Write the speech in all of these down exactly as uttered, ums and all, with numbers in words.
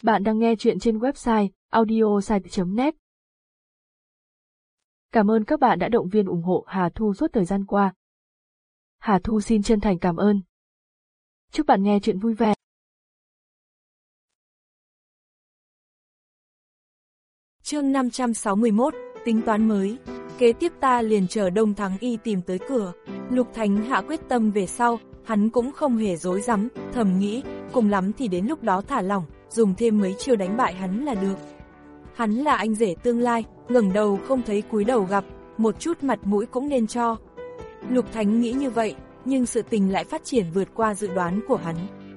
Bạn đang nghe chuyện trên website audiosite chấm net. Cảm ơn các bạn đã động viên ủng hộ Hà Thu suốt thời gian qua. Hà Thu xin chân thành cảm ơn. Chúc bạn nghe chuyện vui vẻ. Chương năm trăm sáu mươi mốt, tính toán mới. Kế tiếp ta liền chờ Đông Thắng Y tìm tới cửa. Lục Thánh hạ quyết tâm về sau, hắn cũng không hề dối rắm, thầm nghĩ, cùng lắm thì đến lúc đó thả lỏng, dùng thêm mấy chiêu đánh bại hắn là được. Hắn là anh rể tương lai, ngẩng đầu không thấy cúi đầu gặp, một chút mặt mũi cũng nên cho. Lục Thánh nghĩ như vậy, nhưng sự tình lại phát triển vượt qua dự đoán của hắn.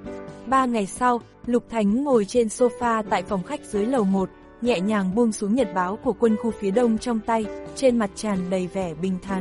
Ba ngày sau, Lục Thánh ngồi trên sofa tại phòng khách dưới lầu một, nhẹ nhàng buông xuống nhật báo của quân khu phía đông trong tay, trên mặt tràn đầy vẻ bình thản.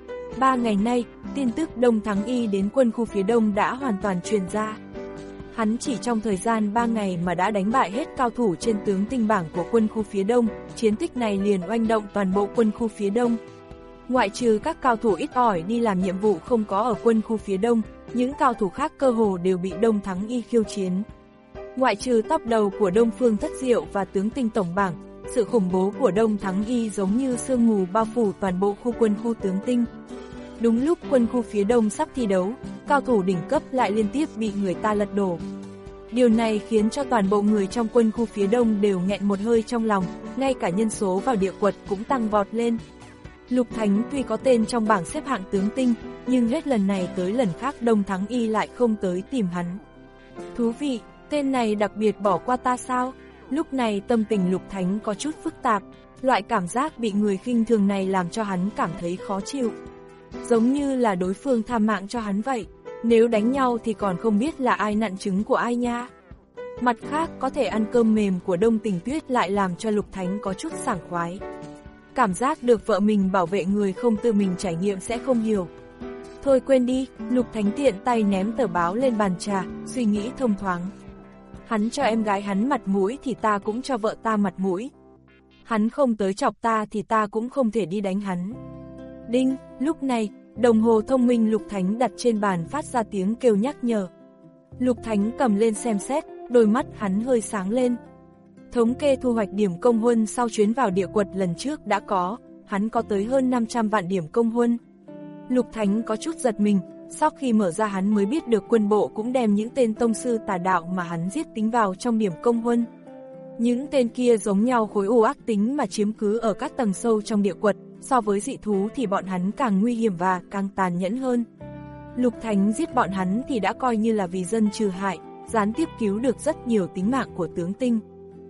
Ba ngày nay, tin tức Đông Thắng Y đến quân khu phía đông đã hoàn toàn truyền ra. Hắn chỉ trong thời gian ba ngày mà đã đánh bại hết cao thủ trên tướng tinh bảng của quân khu phía đông, chiến tích này liền oanh động toàn bộ quân khu phía đông. Ngoại trừ các cao thủ ít ỏi đi làm nhiệm vụ không có ở quân khu phía đông, những cao thủ khác cơ hồ đều bị Đông Thắng Y khiêu chiến. Ngoại trừ top đầu của Đông Phương Thất Diệu và tướng tinh tổng bảng, sự khủng bố của Đông Thắng Y giống như sương mù bao phủ toàn bộ khu quân khu tướng tinh. Đúng lúc quân khu phía đông sắp thi đấu, cao thủ đỉnh cấp lại liên tiếp bị người ta lật đổ. Điều này khiến cho toàn bộ người trong quân khu phía đông đều nghẹn một hơi trong lòng, ngay cả nhân số vào địa quật cũng tăng vọt lên. Lục Thánh tuy có tên trong bảng xếp hạng tướng tinh, nhưng hết lần này tới lần khác Đông Thắng Y lại không tới tìm hắn. Thú vị, tên này đặc biệt bỏ qua ta sao? Lúc này tâm tình Lục Thánh có chút phức tạp, loại cảm giác bị người khinh thường này làm cho hắn cảm thấy khó chịu. Giống như là đối phương tha mạng cho hắn vậy, nếu đánh nhau thì còn không biết là ai nặn trứng của ai nha. Mặt khác, có thể ăn cơm mềm của Đông Tình Tuyết lại làm cho Lục Thánh có chút sảng khoái. Cảm giác được vợ mình bảo vệ người không tự mình trải nghiệm sẽ không hiểu. Thôi quên đi, Lục Thánh tiện tay ném tờ báo lên bàn trà, suy nghĩ thông thoáng. Hắn cho em gái hắn mặt mũi thì ta cũng cho vợ ta mặt mũi. Hắn không tới chọc ta thì ta cũng không thể đi đánh hắn. Đinh, lúc này, đồng hồ thông minh Lục Thánh đặt trên bàn phát ra tiếng kêu nhắc nhở. Lục Thánh cầm lên xem xét, đôi mắt hắn hơi sáng lên. Thống kê thu hoạch điểm công huân sau chuyến vào địa quật lần trước đã có, hắn có tới hơn năm trăm vạn điểm công huân. Lục Thánh có chút giật mình, sau khi mở ra hắn mới biết được quân bộ cũng đem những tên tông sư tà đạo mà hắn giết tính vào trong điểm công huân. Những tên kia giống nhau khối u ác tính mà chiếm cứ ở các tầng sâu trong địa quật, so với dị thú thì bọn hắn càng nguy hiểm và càng tàn nhẫn hơn. Lục Thánh giết bọn hắn thì đã coi như là vì dân trừ hại, gián tiếp cứu được rất nhiều tính mạng của tướng tinh.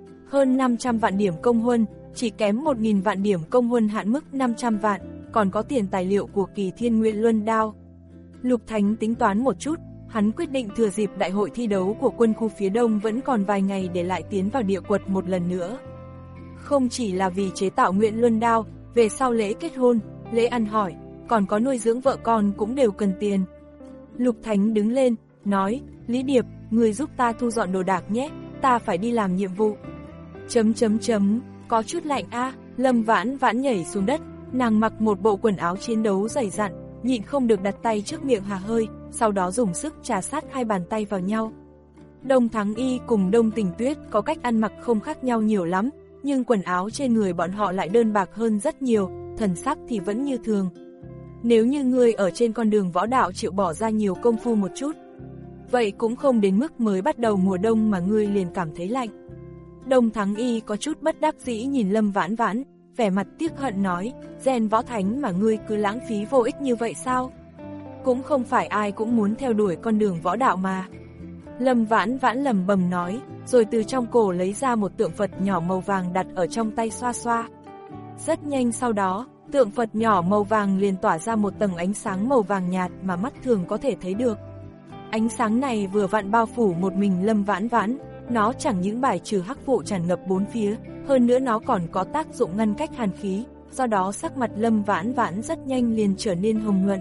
Hơn năm trăm vạn điểm công huân, chỉ kém một nghìn vạn điểm công huân hạn mức năm trăm vạn, còn có tiền tài liệu của Kỳ Thiên Nguyện Luân Đao. Lục Thánh tính toán một chút, hắn quyết định thừa dịp đại hội thi đấu của quân khu phía đông vẫn còn vài ngày để lại tiến vào địa quật một lần nữa. Không chỉ là vì chế tạo Nguyện Luân Đao, về sau lễ kết hôn, lễ ăn hỏi, còn có nuôi dưỡng vợ con cũng đều cần tiền. Lục Thánh đứng lên, nói, Lý Điệp, người giúp ta thu dọn đồ đạc nhé, ta phải đi làm nhiệm vụ. Chấm chấm chấm, có chút lạnh a. Lâm Vãn Vãn nhảy xuống đất, nàng mặc một bộ quần áo chiến đấu dày dặn, nhịn không được đặt tay trước miệng hà hơi, sau đó dùng sức trà sát hai bàn tay vào nhau. Đông Thắng Y cùng Đông Tình Tuyết có cách ăn mặc không khác nhau nhiều lắm, nhưng quần áo trên người bọn họ lại đơn bạc hơn rất nhiều, thần sắc thì vẫn như thường. Nếu như ngươi ở trên con đường võ đạo chịu bỏ ra nhiều công phu một chút, vậy cũng không đến mức mới bắt đầu mùa đông mà ngươi liền cảm thấy lạnh. Đông Thắng Y có chút bất đắc dĩ nhìn Lâm Vãn Vãn, vẻ mặt tiếc hận nói, rèn võ thánh mà ngươi cứ lãng phí vô ích như vậy sao? Cũng không phải ai cũng muốn theo đuổi con đường võ đạo mà. Lâm Vãn Vãn lẩm bẩm nói, rồi từ trong cổ lấy ra một tượng Phật nhỏ màu vàng đặt ở trong tay xoa xoa. Rất nhanh sau đó, tượng Phật nhỏ màu vàng liền tỏa ra một tầng ánh sáng màu vàng nhạt mà mắt thường có thể thấy được. Ánh sáng này vừa vặn bao phủ một mình Lâm Vãn Vãn, nó chẳng những bài trừ hắc vụ tràn ngập bốn phía, hơn nữa nó còn có tác dụng ngăn cách hàn khí, do đó sắc mặt Lâm Vãn Vãn rất nhanh liền trở nên hồng nhuận.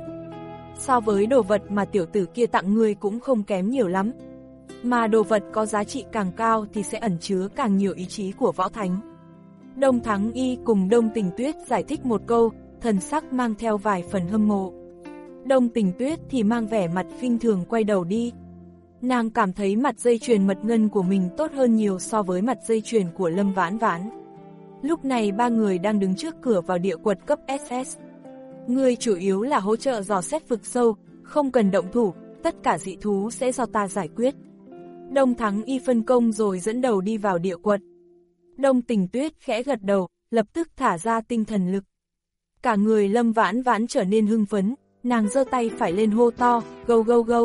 So với đồ vật mà tiểu tử kia tặng ngươi cũng không kém nhiều lắm. Mà đồ vật có giá trị càng cao thì sẽ ẩn chứa càng nhiều ý chí của võ thánh. Đông Thắng Y cùng Đông Tình Tuyết giải thích một câu, thần sắc mang theo vài phần hâm mộ. Đông Tình Tuyết thì mang vẻ mặt khinh thường quay đầu đi. Nàng cảm thấy mặt dây chuyền mật ngân của mình tốt hơn nhiều so với mặt dây chuyền của Lâm Vãn Vãn. Lúc này ba người đang đứng trước cửa vào địa quật cấp ét ét. Ngươi chủ yếu là hỗ trợ dò xét vực sâu, không cần động thủ, tất cả dị thú sẽ do ta giải quyết. Đông Thắng Y phân công rồi dẫn đầu đi vào địa quật. Đông Tình Tuyết khẽ gật đầu, lập tức thả ra tinh thần lực. Cả người Lâm Vãn Vãn trở nên hưng phấn, nàng giơ tay phải lên hô to, go go go.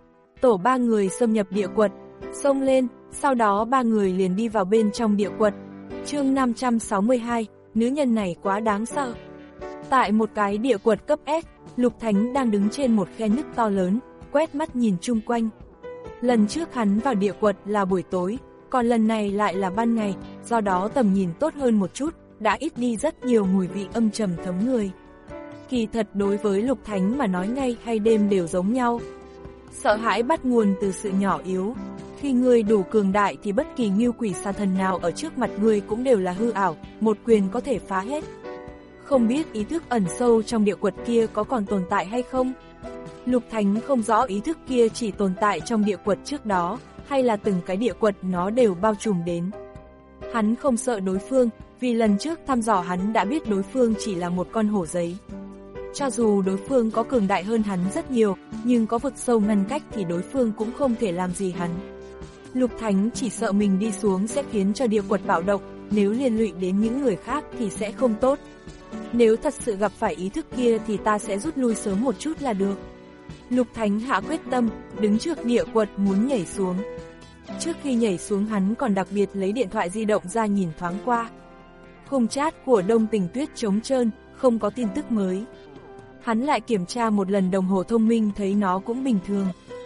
Tổ ba người xâm nhập địa quật, xông lên, sau đó ba người liền đi vào bên trong địa quật. Chương năm trăm sáu mươi hai, nữ nhân này quá đáng sợ. Tại một cái địa quật cấp S, Lục Thánh đang đứng trên một khe nứt to lớn, quét mắt nhìn chung quanh. Lần trước hắn vào địa quật là buổi tối, còn lần này lại là ban ngày, do đó tầm nhìn tốt hơn một chút, đã ít đi rất nhiều mùi vị âm trầm thấm người. Kỳ thật đối với Lục Thánh mà nói ngay hay đêm đều giống nhau. Sợ hãi bắt nguồn từ sự nhỏ yếu. Khi ngươi đủ cường đại thì bất kỳ ngưu quỷ xà thần nào ở trước mặt ngươi cũng đều là hư ảo, một quyền có thể phá hết. Không biết ý thức ẩn sâu trong địa quật kia có còn tồn tại hay không? Lục Thánh không rõ ý thức kia chỉ tồn tại trong địa quật trước đó, hay là từng cái địa quật nó đều bao trùm đến. Hắn không sợ đối phương, vì lần trước thăm dò hắn đã biết đối phương chỉ là một con hổ giấy. Cho dù đối phương có cường đại hơn hắn rất nhiều, nhưng có vực sâu ngăn cách thì đối phương cũng không thể làm gì hắn. Lục Thánh chỉ sợ mình đi xuống sẽ khiến cho địa quật bạo động, nếu liên lụy đến những người khác thì sẽ không tốt. Nếu thật sự gặp phải ý thức kia thì ta sẽ rút lui sớm một chút là được. Lục Thánh hạ quyết tâm, đứng trước địa quật muốn nhảy xuống. Trước khi nhảy xuống hắn còn đặc biệt lấy điện thoại di động ra nhìn thoáng qua. Khung chat của Đông Tình Tuyết trống trơn, không có tin tức mới. Hắn lại kiểm tra một lần đồng hồ thông minh thấy nó cũng bình thường.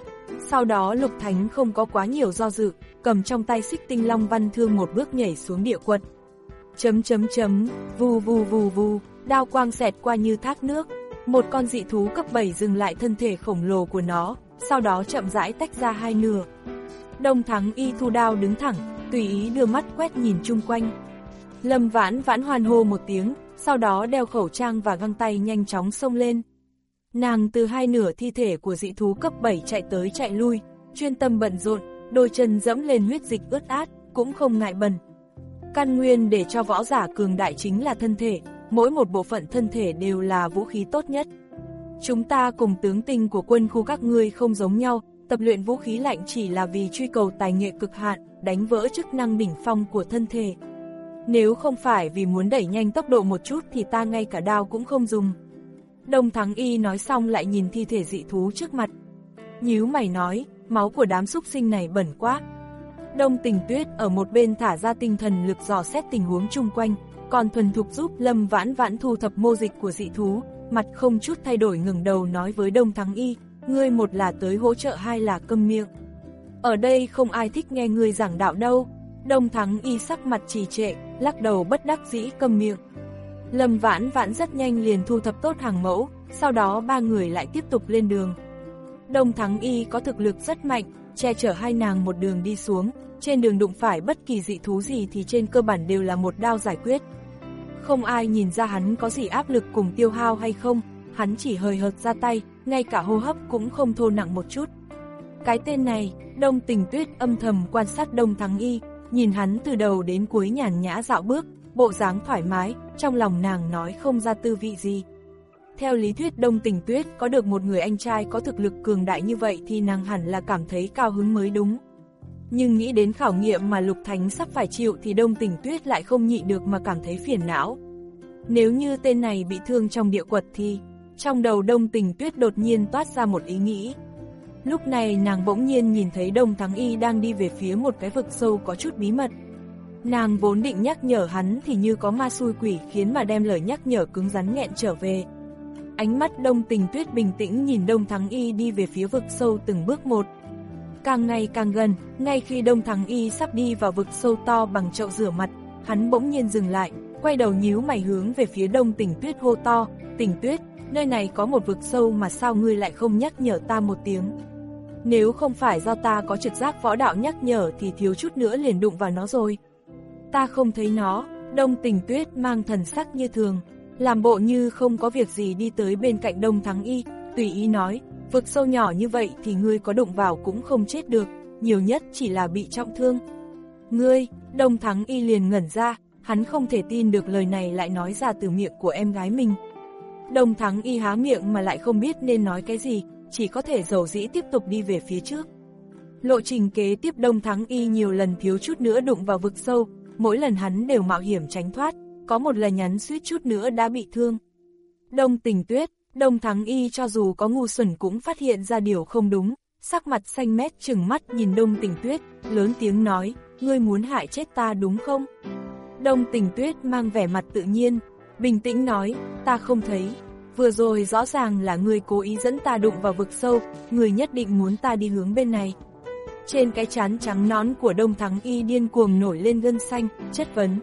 Sau đó Lục Thánh không có quá nhiều do dự, cầm trong tay xích tinh long văn thương một bước nhảy xuống địa quật. Chấm chấm chấm, vù vù vù vù, đao quang xẹt qua như thác nước. Một con dị thú cấp bảy dừng lại thân thể khổng lồ của nó, sau đó chậm rãi tách ra hai nửa. Đông Thắng Y thu đao đứng thẳng, tùy ý đưa mắt quét nhìn chung quanh. Lâm Vãn Vãn hoan hô một tiếng, sau đó đeo khẩu trang và găng tay nhanh chóng xông lên. Nàng từ hai nửa thi thể của dị thú cấp bảy chạy tới chạy lui, chuyên tâm bận rộn, đôi chân dẫm lên huyết dịch ướt át, cũng không ngại bẩn. Căn nguyên để cho võ giả cường đại chính là thân thể, mỗi một bộ phận thân thể đều là vũ khí tốt nhất. Chúng ta cùng tướng tinh của quân khu các ngươi không giống nhau, tập luyện vũ khí lạnh chỉ là vì truy cầu tài nghệ cực hạn, đánh vỡ chức năng đỉnh phong của thân thể. Nếu không phải vì muốn đẩy nhanh tốc độ một chút thì ta ngay cả đao cũng không dùng. Đông Thắng Y nói xong lại nhìn thi thể dị thú trước mặt. Nhíu mày nói, máu của đám súc sinh này bẩn quá. Đông Tình Tuyết ở một bên thả ra tinh thần lực dò xét tình huống chung quanh, còn thuần thục giúp Lâm Vãn Vãn thu thập mô dịch của dị thú, mặt không chút thay đổi ngẩng đầu nói với Đông Thắng Y, ngươi một là tới hỗ trợ hai là câm miệng. Ở đây không ai thích nghe ngươi giảng đạo đâu. Đông Thắng Y sắc mặt trì trệ, lắc đầu bất đắc dĩ câm miệng. Lâm Vãn Vãn rất nhanh liền thu thập tốt hàng mẫu, sau đó ba người lại tiếp tục lên đường. Đông Thắng Y có thực lực rất mạnh, che chở hai nàng một đường đi xuống, trên đường đụng phải bất kỳ dị thú gì thì trên cơ bản đều là một đao giải quyết. Không ai nhìn ra hắn có gì áp lực cùng tiêu hao hay không, hắn chỉ hời hợt ra tay, ngay cả hô hấp cũng không thô nặng một chút. Cái tên này, Đông Tình Tuyết âm thầm quan sát Đông Thắng Y, nhìn hắn từ đầu đến cuối nhàn nhã dạo bước, bộ dáng thoải mái, trong lòng nàng nói không ra tư vị gì. Theo lý thuyết Đông Tình Tuyết có được một người anh trai có thực lực cường đại như vậy thì nàng hẳn là cảm thấy cao hứng mới đúng. Nhưng nghĩ đến khảo nghiệm mà Lục Thánh sắp phải chịu thì Đông Tình Tuyết lại không nhịn được mà cảm thấy phiền não. Nếu như tên này bị thương trong địa quật thì, trong đầu Đông Tình Tuyết đột nhiên toát ra một ý nghĩ. Lúc này nàng bỗng nhiên nhìn thấy Đông Thắng Y đang đi về phía một cái vực sâu có chút bí mật. Nàng vốn định nhắc nhở hắn thì như có ma xui quỷ khiến mà đem lời nhắc nhở cứng rắn nghẹn trở về. Ánh mắt Đông Tình Tuyết bình tĩnh nhìn Đông Thắng Y đi về phía vực sâu từng bước một. Càng ngày càng gần, ngay khi Đông Thắng Y sắp đi vào vực sâu to bằng chậu rửa mặt, hắn bỗng nhiên dừng lại, quay đầu nhíu mày hướng về phía Đông Tình Tuyết hô to, Tình Tuyết, nơi này có một vực sâu mà sao ngươi lại không nhắc nhở ta một tiếng. Nếu không phải do ta có trực giác võ đạo nhắc nhở thì thiếu chút nữa liền đụng vào nó rồi. Ta không thấy nó. Đông Tình Tuyết mang thần sắc như thường, làm bộ như không có việc gì đi tới bên cạnh Đông Thắng Y, tùy ý nói, Vực sâu nhỏ như vậy thì ngươi có đụng vào cũng không chết được, nhiều nhất chỉ là bị trọng thương. Ngươi, Đông Thắng Y liền ngẩn ra, hắn không thể tin được lời này lại nói ra từ miệng của em gái mình. Đông Thắng Y há miệng mà lại không biết nên nói cái gì, chỉ có thể dầu dĩ tiếp tục đi về phía trước. Lộ trình kế tiếp Đông Thắng Y nhiều lần thiếu chút nữa đụng vào vực sâu, mỗi lần hắn đều mạo hiểm tránh thoát, có một lần nhắn suýt chút nữa đã bị thương. Đông Tình Tuyết, Đông Thắng Y cho dù có ngu xuẩn cũng phát hiện ra điều không đúng, sắc mặt xanh mét trừng mắt nhìn Đông Tình Tuyết, lớn tiếng nói, ngươi muốn hại chết ta đúng không? Đông Tình Tuyết mang vẻ mặt tự nhiên, bình tĩnh nói, ta không thấy, vừa rồi rõ ràng là ngươi cố ý dẫn ta đụng vào vực sâu, ngươi nhất định muốn ta đi hướng bên này. Trên cái trán trắng nón của Đông Thắng Y điên cuồng nổi lên gân xanh, chất vấn.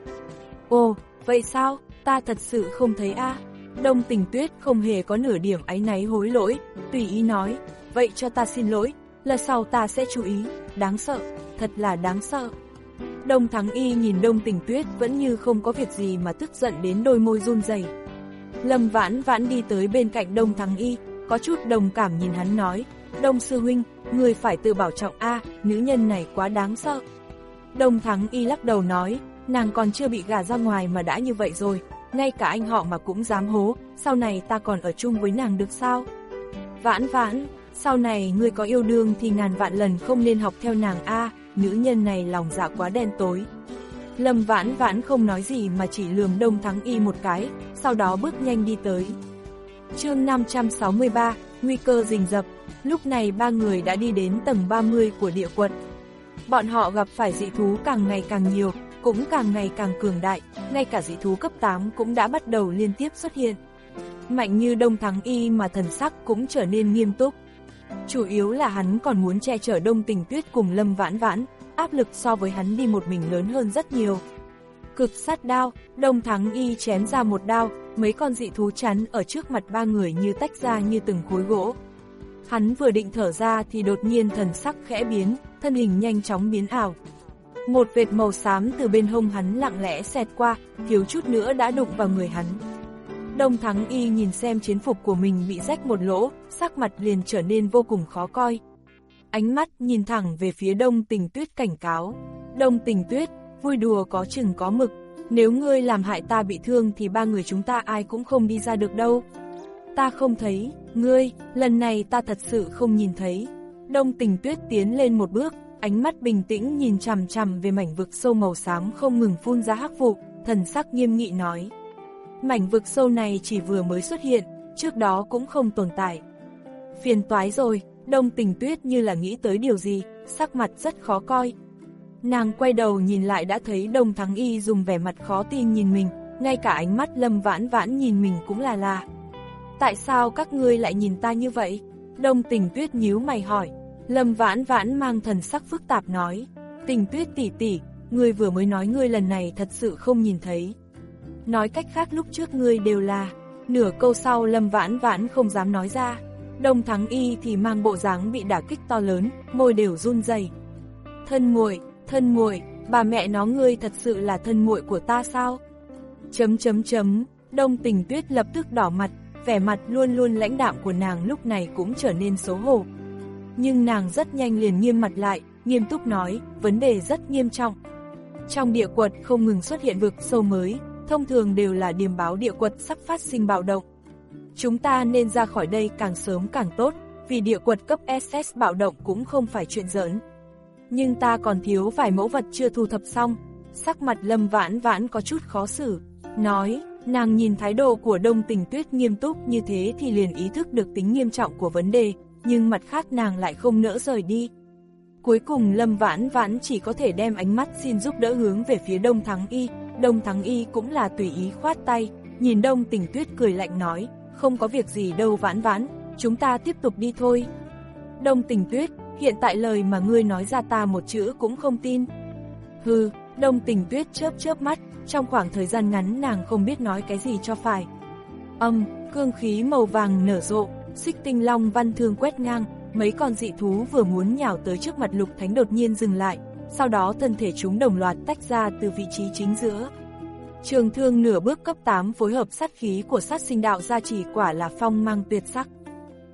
Ồ, vậy sao, ta thật sự không thấy a. À? Đông Tình Tuyết không hề có nửa điểm áy náy hối lỗi, tùy ý nói, vậy cho ta xin lỗi, lần sau ta sẽ chú ý, đáng sợ, thật là đáng sợ. Đông Thắng Y nhìn Đông Tình Tuyết vẫn như không có việc gì mà tức giận đến đôi môi run rẩy. Lâm Vãn Vãn đi tới bên cạnh Đông Thắng Y, có chút đồng cảm nhìn hắn nói, Đông sư huynh, người phải tự bảo trọng a, nữ nhân này quá đáng sợ. Đông Thắng Y lắc đầu nói, nàng còn chưa bị gả ra ngoài mà đã như vậy rồi, ngay cả anh họ mà cũng dám hố, sau này ta còn ở chung với nàng được sao? Vãn Vãn, sau này ngươi có yêu đương thì ngàn vạn lần không nên học theo nàng a, nữ nhân này lòng dạ quá đen tối. Lâm Vãn Vãn không nói gì mà chỉ lườm Đông Thắng Y một cái, sau đó bước nhanh đi tới. Chương năm trăm sáu mươi ba, nguy cơ rình rập. Lúc này ba người đã đi đến tầng ba mươi của địa quật. Bọn họ gặp phải dị thú càng ngày càng nhiều, cũng càng ngày càng cường đại, ngay cả dị thú cấp tám cũng đã bắt đầu liên tiếp xuất hiện. Mạnh như Đông Thắng Y mà thần sắc cũng trở nên nghiêm túc. Chủ yếu là hắn còn muốn che chở Đông Tình Tuyết cùng Lâm Vãn Vãn, áp lực so với hắn đi một mình lớn hơn rất nhiều. Cực sát đao, Đông Thắng Y chém ra một đao, mấy con dị thú chắn ở trước mặt ba người như tách ra như từng khối gỗ. Hắn vừa định thở ra thì đột nhiên thần sắc khẽ biến, thân hình nhanh chóng biến ảo. Một vệt màu xám từ bên hông hắn lặng lẽ xẹt qua, thiếu chút nữa đã đụng vào người hắn. Đông Thắng Y nhìn xem chiến phục của mình bị rách một lỗ, sắc mặt liền trở nên vô cùng khó coi. Ánh mắt nhìn thẳng về phía Đông Tình Tuyết cảnh cáo. Đông Tình Tuyết, vui đùa có chừng có mực, nếu ngươi làm hại ta bị thương thì ba người chúng ta ai cũng không đi ra được đâu. Ta không thấy, ngươi, lần này ta thật sự không nhìn thấy. Đông Tình Tuyết tiến lên một bước, ánh mắt bình tĩnh nhìn chằm chằm về mảnh vực sâu màu xám không ngừng phun ra hắc vụ, thần sắc nghiêm nghị nói. Mảnh vực sâu này chỉ vừa mới xuất hiện, trước đó cũng không tồn tại. Phiền toái rồi, Đông Tình Tuyết như là nghĩ tới điều gì, sắc mặt rất khó coi. Nàng quay đầu nhìn lại đã thấy Đông Thắng Y dùng vẻ mặt khó tin nhìn mình, ngay cả ánh mắt Lâm Vãn Vãn nhìn mình cũng là lạ. Tại sao các ngươi lại nhìn ta như vậy? Đông Tình Tuyết nhíu mày hỏi. Lâm Vãn Vãn mang thần sắc phức tạp nói, Tình Tuyết tỷ tỷ, ngươi vừa mới nói ngươi lần này thật sự không nhìn thấy. Nói cách khác lúc trước ngươi đều là, nửa câu sau Lâm Vãn Vãn không dám nói ra. Đông Thắng Y thì mang bộ dáng bị đả kích to lớn, môi đều run rẩy. Thân muội, thân muội, bà mẹ nó ngươi thật sự là thân muội của ta sao? Chấm chấm chấm, Đông Tình Tuyết lập tức đỏ mặt, vẻ mặt luôn luôn lãnh đạm của nàng lúc này cũng trở nên xấu hổ. Nhưng nàng rất nhanh liền nghiêm mặt lại, nghiêm túc nói, vấn đề rất nghiêm trọng. Trong địa quật không ngừng xuất hiện vực sâu mới, thông thường đều là điềm báo địa quật sắp phát sinh bạo động. Chúng ta nên ra khỏi đây càng sớm càng tốt, vì địa quật cấp ét ét bạo động cũng không phải chuyện giỡn. Nhưng ta còn thiếu vài mẫu vật chưa thu thập xong. Sắc mặt Lâm Vãn Vãn có chút khó xử, nói, nàng nhìn thái độ của Đông Tình Tuyết nghiêm túc như thế thì liền ý thức được tính nghiêm trọng của vấn đề, nhưng mặt khác nàng lại không nỡ rời đi. Cuối cùng Lâm Vãn Vãn chỉ có thể đem ánh mắt xin giúp đỡ hướng về phía Đông Thắng Y. Đông Thắng Y cũng là tùy ý khoát tay, nhìn Đông Tình Tuyết cười lạnh nói, không có việc gì đâu Vãn Vãn, chúng ta tiếp tục đi thôi. Đông Tình Tuyết, hiện tại lời mà ngươi nói ra ta một chữ cũng không tin. Hừ, Đông Tình Tuyết chớp chớp mắt, trong khoảng thời gian ngắn nàng không biết nói cái gì cho phải. Âm, cương khí màu vàng nở rộ, xích tinh long văn thương quét ngang, mấy con dị thú vừa muốn nhào tới trước mặt Lục Thánh đột nhiên dừng lại, sau đó thân thể chúng đồng loạt tách ra từ vị trí chính giữa. Trường thương nửa bước cấp tám phối hợp sát khí của sát sinh đạo gia chỉ quả là phong mang tuyệt sắc.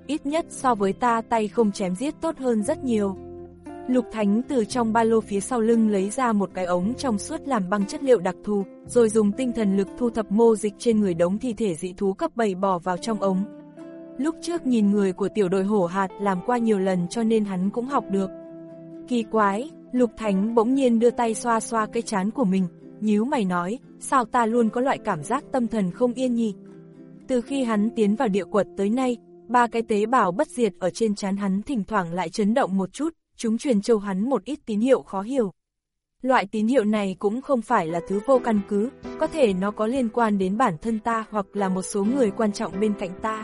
ít nhất so với ta tay không chém giết tốt hơn rất nhiều. Lục Thánh từ trong ba lô phía sau lưng lấy ra một cái ống trong suốt làm bằng chất liệu đặc thù, rồi dùng tinh thần lực thu thập mô dịch trên người đống thi thể dị thú cấp bảy bỏ vào trong ống. Lúc trước nhìn người của tiểu đội hổ hạt làm qua nhiều lần cho nên hắn cũng học được. Kỳ quái, Lục Thánh bỗng nhiên đưa tay xoa xoa cái trán của mình, nhíu mày nói, sao ta luôn có loại cảm giác tâm thần không yên nhỉ? Từ khi hắn tiến vào địa quật tới nay, ba cái tế bào bất diệt ở trên trán hắn thỉnh thoảng lại chấn động một chút, chúng truyền cho hắn một ít tín hiệu khó hiểu. Loại tín hiệu này cũng không phải là thứ vô căn cứ, có thể nó có liên quan đến bản thân ta hoặc là một số người quan trọng bên cạnh ta.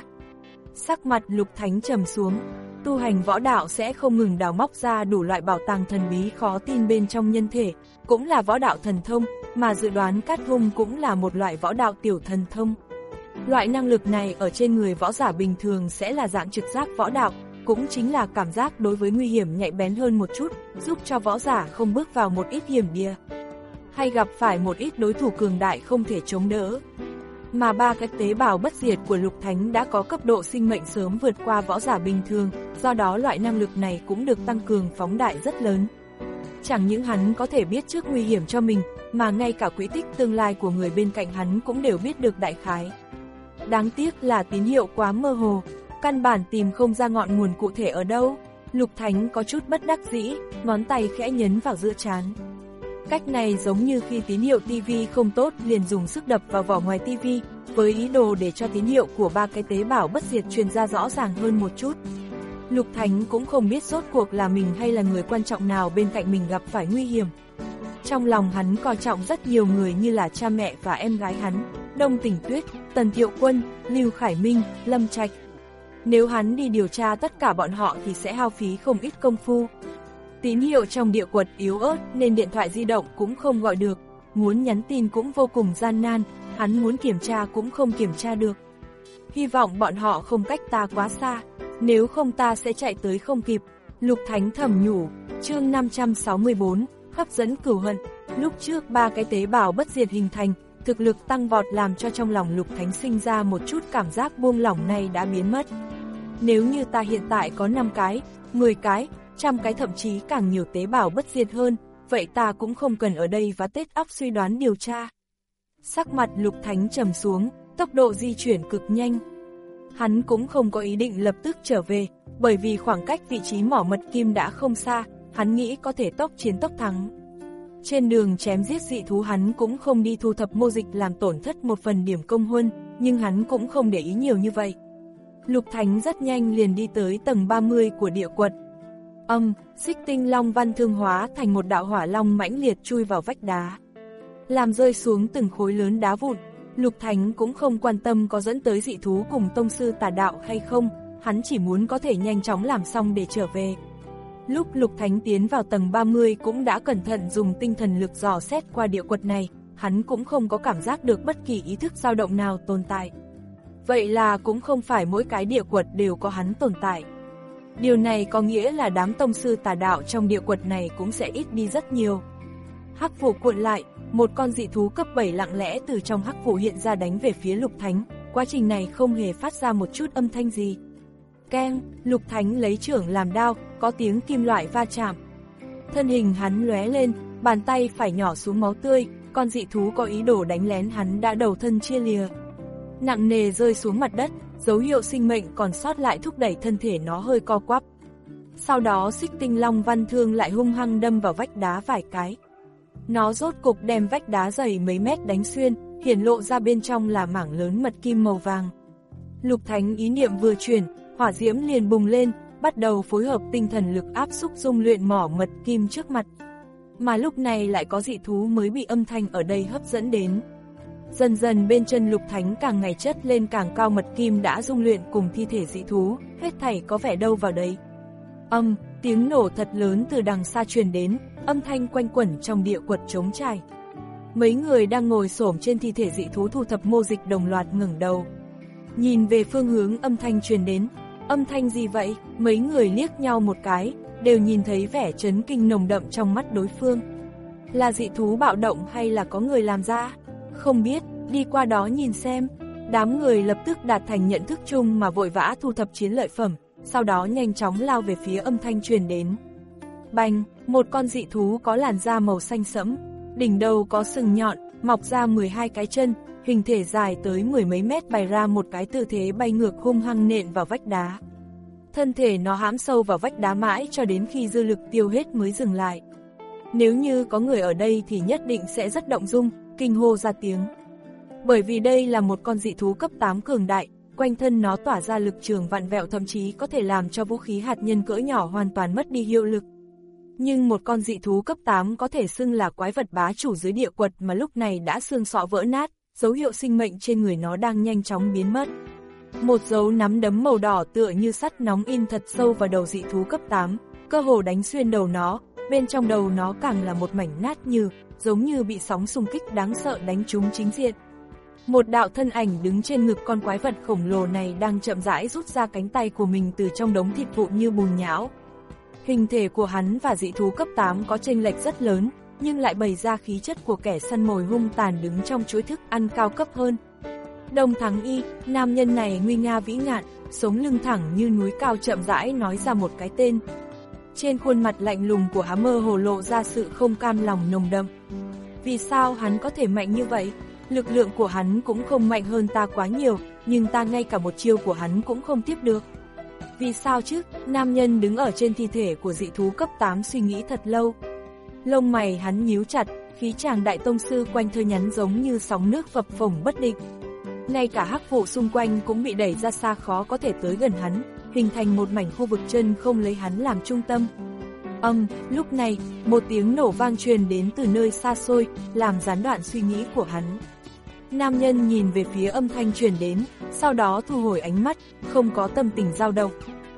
Sắc mặt Lục Thánh trầm xuống, tu hành võ đạo sẽ không ngừng đào móc ra đủ loại bảo tàng thần bí khó tin bên trong nhân thể, cũng là võ đạo thần thông, mà dự đoán cát hung cũng là một loại võ đạo tiểu thần thông. Loại năng lực này ở trên người võ giả bình thường sẽ là dạng trực giác võ đạo, cũng chính là cảm giác đối với nguy hiểm nhạy bén hơn một chút, giúp cho võ giả không bước vào một ít hiểm địa, hay gặp phải một ít đối thủ cường đại không thể chống đỡ. Mà ba cái tế bào bất diệt của Lục Thánh đã có cấp độ sinh mệnh sớm vượt qua võ giả bình thường, do đó loại năng lực này cũng được tăng cường phóng đại rất lớn. Chẳng những hắn có thể biết trước nguy hiểm cho mình, mà ngay cả quỹ tích tương lai của người bên cạnh hắn cũng đều biết được đại khái. Đáng tiếc là tín hiệu quá mơ hồ, căn bản tìm không ra ngọn nguồn cụ thể ở đâu. Lục Thánh có chút bất đắc dĩ, ngón tay khẽ nhấn vào giữa trán. Cách này giống như khi tín hiệu tivi không tốt liền dùng sức đập vào vỏ ngoài tivi, với ý đồ để cho tín hiệu của ba cái tế bào bất diệt truyền ra rõ ràng hơn một chút. Lục Thánh cũng không biết rốt cuộc là mình hay là người quan trọng nào bên cạnh mình gặp phải nguy hiểm. Trong lòng hắn coi trọng rất nhiều người như là cha mẹ và em gái hắn, Đông Tỉnh Tuyết, Tần Thiệu Quân, Lưu Khải Minh, Lâm Trạch. Nếu hắn đi điều tra tất cả bọn họ thì sẽ hao phí không ít công phu. Tín hiệu trong địa quật yếu ớt nên điện thoại di động cũng không gọi được, muốn nhắn tin cũng vô cùng gian nan, hắn muốn kiểm tra cũng không kiểm tra được. Hy vọng bọn họ không cách ta quá xa, nếu không ta sẽ chạy tới không kịp. Lục Thánh thầm nhủ. Chương năm trăm sáu mươi tư, hấp dẫn cửu hận. Lúc trước ba cái tế bào bất diệt hình thành, thực lực tăng vọt làm cho trong lòng Lục Thánh sinh ra một chút cảm giác buông lỏng này đã biến mất. Nếu như ta hiện tại có năm cái, mười cái, trăm cái thậm chí càng nhiều tế bào bất diệt hơn, vậy ta cũng không cần ở đây và tết óc suy đoán điều tra. Sắc mặt Lục Thánh trầm xuống, tốc độ di chuyển cực nhanh. Hắn cũng không có ý định lập tức trở về, bởi vì khoảng cách vị trí mỏ mật kim đã không xa, hắn nghĩ có thể tốc chiến tốc thắng. Trên đường chém giết dị thú hắn cũng không đi thu thập mô dịch làm tổn thất một phần điểm công huân, nhưng hắn cũng không để ý nhiều như vậy. Lục Thánh rất nhanh liền đi tới tầng ba mươi của địa quật. Âm, xích tinh long văn thương hóa thành một đạo hỏa long mãnh liệt chui vào vách đá, làm rơi xuống từng khối lớn đá vụn. Lục Thánh cũng không quan tâm có dẫn tới dị thú cùng tông sư tà đạo hay không, hắn chỉ muốn có thể nhanh chóng làm xong để trở về. Lúc Lục Thánh tiến vào tầng ba mươi cũng đã cẩn thận dùng tinh thần lực dò xét qua địa quật này, hắn cũng không có cảm giác được bất kỳ ý thức dao động nào tồn tại. Vậy là cũng không phải mỗi cái địa quật đều có hắn tồn tại. Điều này có nghĩa là đám tông sư tà đạo trong địa quật này cũng sẽ ít đi rất nhiều. Hắc vụ cuộn lại, một con dị thú cấp bảy lặng lẽ từ trong hắc vụ hiện ra đánh về phía Lục Thánh, quá trình này không hề phát ra một chút âm thanh gì. Keng, Lục Thánh lấy chưởng làm đao, có tiếng kim loại va chạm. Thân hình hắn lóe lên, bàn tay phải nhỏ xuống máu tươi, con dị thú có ý đồ đánh lén hắn đã đầu thân chia lìa. Nặng nề rơi xuống mặt đất, dấu hiệu sinh mệnh còn sót lại thúc đẩy thân thể nó hơi co quắp. Sau đó xích tinh long văn thương lại hung hăng đâm vào vách đá vài cái. Nó rốt cục đem vách đá dày mấy mét đánh xuyên, hiển lộ ra bên trong là mảng lớn mật kim màu vàng. Lục Thánh ý niệm vừa chuyển, hỏa diễm liền bùng lên, bắt đầu phối hợp tinh thần lực áp xúc dung luyện mỏ mật kim trước mặt. Mà lúc này lại có dị thú mới bị âm thanh ở đây hấp dẫn đến. Dần dần bên chân Lục Thánh càng ngày chất lên càng cao, mật kim đã dung luyện cùng thi thể dị thú, hết thảy có vẻ đâu vào đấy. Âm, tiếng nổ thật lớn từ đằng xa truyền đến, âm thanh quanh quẩn trong địa quật trống trải. Mấy người đang ngồi xổm trên thi thể dị thú thu thập mô dịch đồng loạt ngẩng đầu, nhìn về phương hướng âm thanh truyền đến. Âm thanh gì vậy? Mấy người liếc nhau một cái, đều nhìn thấy vẻ chấn kinh nồng đậm trong mắt đối phương. Là dị thú bạo động hay là có người làm ra? Không biết, đi qua đó nhìn xem. Đám người lập tức đạt thành nhận thức chung mà vội vã thu thập chiến lợi phẩm, sau đó nhanh chóng lao về phía âm thanh truyền đến. Bành, một con dị thú có làn da màu xanh sẫm, đỉnh đầu có sừng nhọn, mọc ra mười hai cái chân, hình thể dài tới mười mấy mét bày ra một cái tư thế bay ngược hung hăng nện vào vách đá. Thân thể nó hãm sâu vào vách đá mãi cho đến khi dư lực tiêu hết mới dừng lại. Nếu như có người ở đây thì nhất định sẽ rất động dung, kinh hô ra tiếng. Bởi vì đây là một con dị thú cấp tám cường đại, quanh thân nó tỏa ra lực trường vặn vẹo, thậm chí có thể làm cho vũ khí hạt nhân cỡ nhỏ hoàn toàn mất đi hiệu lực. Nhưng một con dị thú cấp tám có thể xưng là quái vật bá chủ dưới địa quật mà lúc này đã xương sọ vỡ nát, dấu hiệu sinh mệnh trên người nó đang nhanh chóng biến mất. Một dấu nắm đấm màu đỏ tựa như sắt nóng in thật sâu vào đầu dị thú cấp tám, cơ hồ đánh xuyên đầu nó, bên trong đầu nó càng là một mảnh nát như, giống như bị sóng xung kích đáng sợ đánh trúng chính diện. Một đạo thân ảnh đứng trên ngực con quái vật khổng lồ này đang chậm rãi rút ra cánh tay của mình từ trong đống thịt vụn như bùn nhão. Hình thể của hắn và dị thú cấp tám có chênh lệch rất lớn, nhưng lại bày ra khí chất của kẻ săn mồi hung tàn đứng trong chuỗi thức ăn cao cấp hơn. Đông Thắng Y, nam nhân này nguy nga vĩ ngạn, sống lưng thẳng như núi cao, chậm rãi nói ra một cái tên. Trên khuôn mặt lạnh lùng của hắn mơ hồ lộ ra sự không cam lòng nồng đậm. Vì sao hắn có thể mạnh như vậy? Lực lượng của hắn cũng không mạnh hơn ta quá nhiều, nhưng ta ngay cả một chiêu của hắn cũng không tiếp được. Vì sao chứ? Nam nhân đứng ở trên thi thể của dị thú cấp tám suy nghĩ thật lâu. Lông mày hắn nhíu chặt, khí chàng đại tông sư quanh thơ nhắn giống như sóng nước phập phồng bất định. Ngay cả hắc vụ xung quanh cũng bị đẩy ra xa, khó có thể tới gần hắn, hình thành một mảnh khu vực chân không lấy hắn làm trung tâm. Âm, um, lúc này, một tiếng nổ vang truyền đến từ nơi xa xôi, làm gián đoạn suy nghĩ của hắn. Nam nhân nhìn về phía âm thanh truyền đến, sau đó thu hồi ánh mắt, không có tâm tình dao động.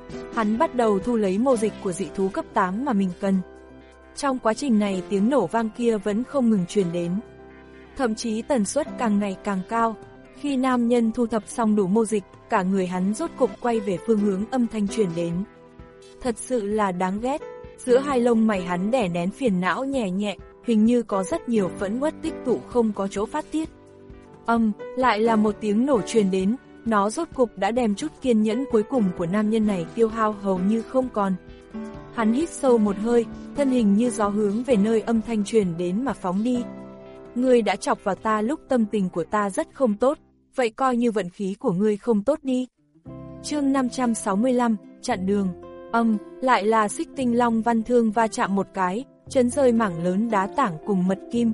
Hắn bắt đầu thu lấy mô dịch của dị thú cấp tám mà mình cần. Trong quá trình này tiếng nổ vang kia vẫn không ngừng truyền đến. Thậm chí tần suất càng ngày càng cao. Khi nam nhân thu thập xong đủ mô dịch, cả người hắn rốt cục quay về phương hướng âm thanh truyền đến. Thật sự là đáng ghét. Giữa hai lông mày hắn đè nén phiền não nhẹ nhẹ, hình như có rất nhiều phẫn uất tích tụ không có chỗ phát tiết. Âm, um, lại là một tiếng nổ truyền đến, nó rốt cục đã đem chút kiên nhẫn cuối cùng của nam nhân này tiêu hao hầu như không còn. Hắn hít sâu một hơi, thân hình như gió hướng về nơi âm thanh truyền đến mà phóng đi. Ngươi đã chọc vào ta lúc tâm tình của ta rất không tốt, vậy coi như vận khí của ngươi không tốt đi. Chương năm trăm sáu mươi lăm, chặn đường. Âm, um, lại là xích tinh long văn thương va chạm một cái, chấn rơi mảng lớn đá tảng cùng mật kim.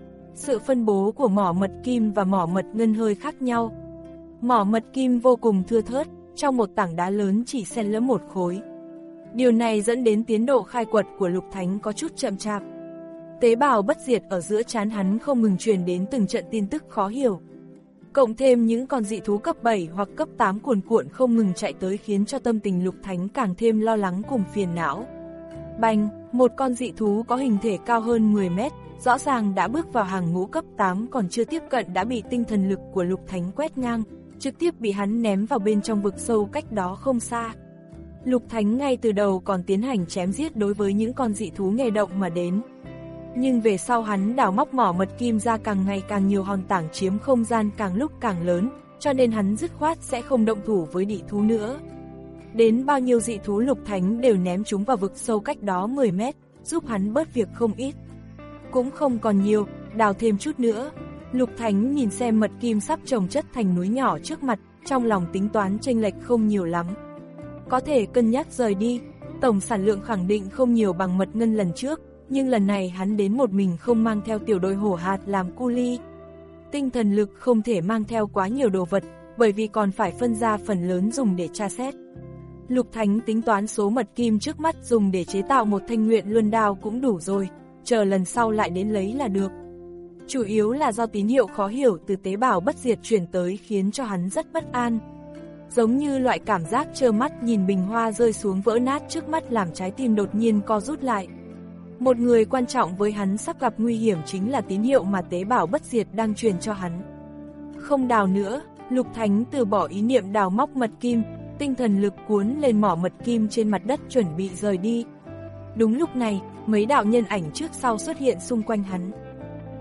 Sự phân bố của mỏ mật kim và mỏ mật ngân hơi khác nhau. Mỏ mật kim vô cùng thưa thớt, trong một tảng đá lớn chỉ xen lẫn một khối. Điều này dẫn đến tiến độ khai quật của Lục Thánh có chút chậm chạp. Tế bào bất diệt ở giữa trán hắn không ngừng truyền đến từng trận tin tức khó hiểu. Cộng thêm những con dị thú cấp bảy hoặc cấp tám cuồn cuộn không ngừng chạy tới khiến cho tâm tình Lục Thánh càng thêm lo lắng cùng phiền não. Bành, một con dị thú có hình thể cao hơn mười mét, rõ ràng đã bước vào hàng ngũ cấp tám, còn chưa tiếp cận đã bị tinh thần lực của Lục Thánh quét ngang, trực tiếp bị hắn ném vào bên trong vực sâu cách đó không xa. Lục Thánh ngay từ đầu còn tiến hành chém giết đối với những con dị thú nghề động mà đến. Nhưng về sau hắn đào móc mỏ mật kim ra càng ngày càng nhiều hòn tảng chiếm không gian càng lúc càng lớn, cho nên hắn dứt khoát sẽ không động thủ với dị thú nữa. Đến bao nhiêu dị thú Lục Thánh đều ném chúng vào vực sâu cách đó mười mét, giúp hắn bớt việc không ít. Cũng không còn nhiều, đào thêm chút nữa. Lục Thánh nhìn xem mật kim sắp chồng chất thành núi nhỏ trước mặt, trong lòng tính toán chênh lệch không nhiều lắm. Có thể cân nhắc rời đi, tổng sản lượng khẳng định không nhiều bằng mật ngân lần trước, nhưng lần này hắn đến một mình không mang theo tiểu đội hổ hạt làm cu li. Tinh thần lực không thể mang theo quá nhiều đồ vật, bởi vì còn phải phân ra phần lớn dùng để tra xét. Lục Thánh tính toán số mật kim trước mắt dùng để chế tạo một thanh nguyện luân đao cũng đủ rồi, chờ lần sau lại đến lấy là được. Chủ yếu là do tín hiệu khó hiểu từ tế bào bất diệt chuyển tới khiến cho hắn rất bất an. Giống như loại cảm giác trơ mắt nhìn bình hoa rơi xuống vỡ nát trước mắt làm trái tim đột nhiên co rút lại. Một người quan trọng với hắn sắp gặp nguy hiểm chính là tín hiệu mà tế bào bất diệt đang truyền cho hắn. Không đào nữa, Lục Thánh từ bỏ ý niệm đào móc mật kim, tinh thần lực cuốn lên mỏ mật kim trên mặt đất chuẩn bị rời đi. Đúng lúc này, mấy đạo nhân ảnh trước sau xuất hiện xung quanh hắn.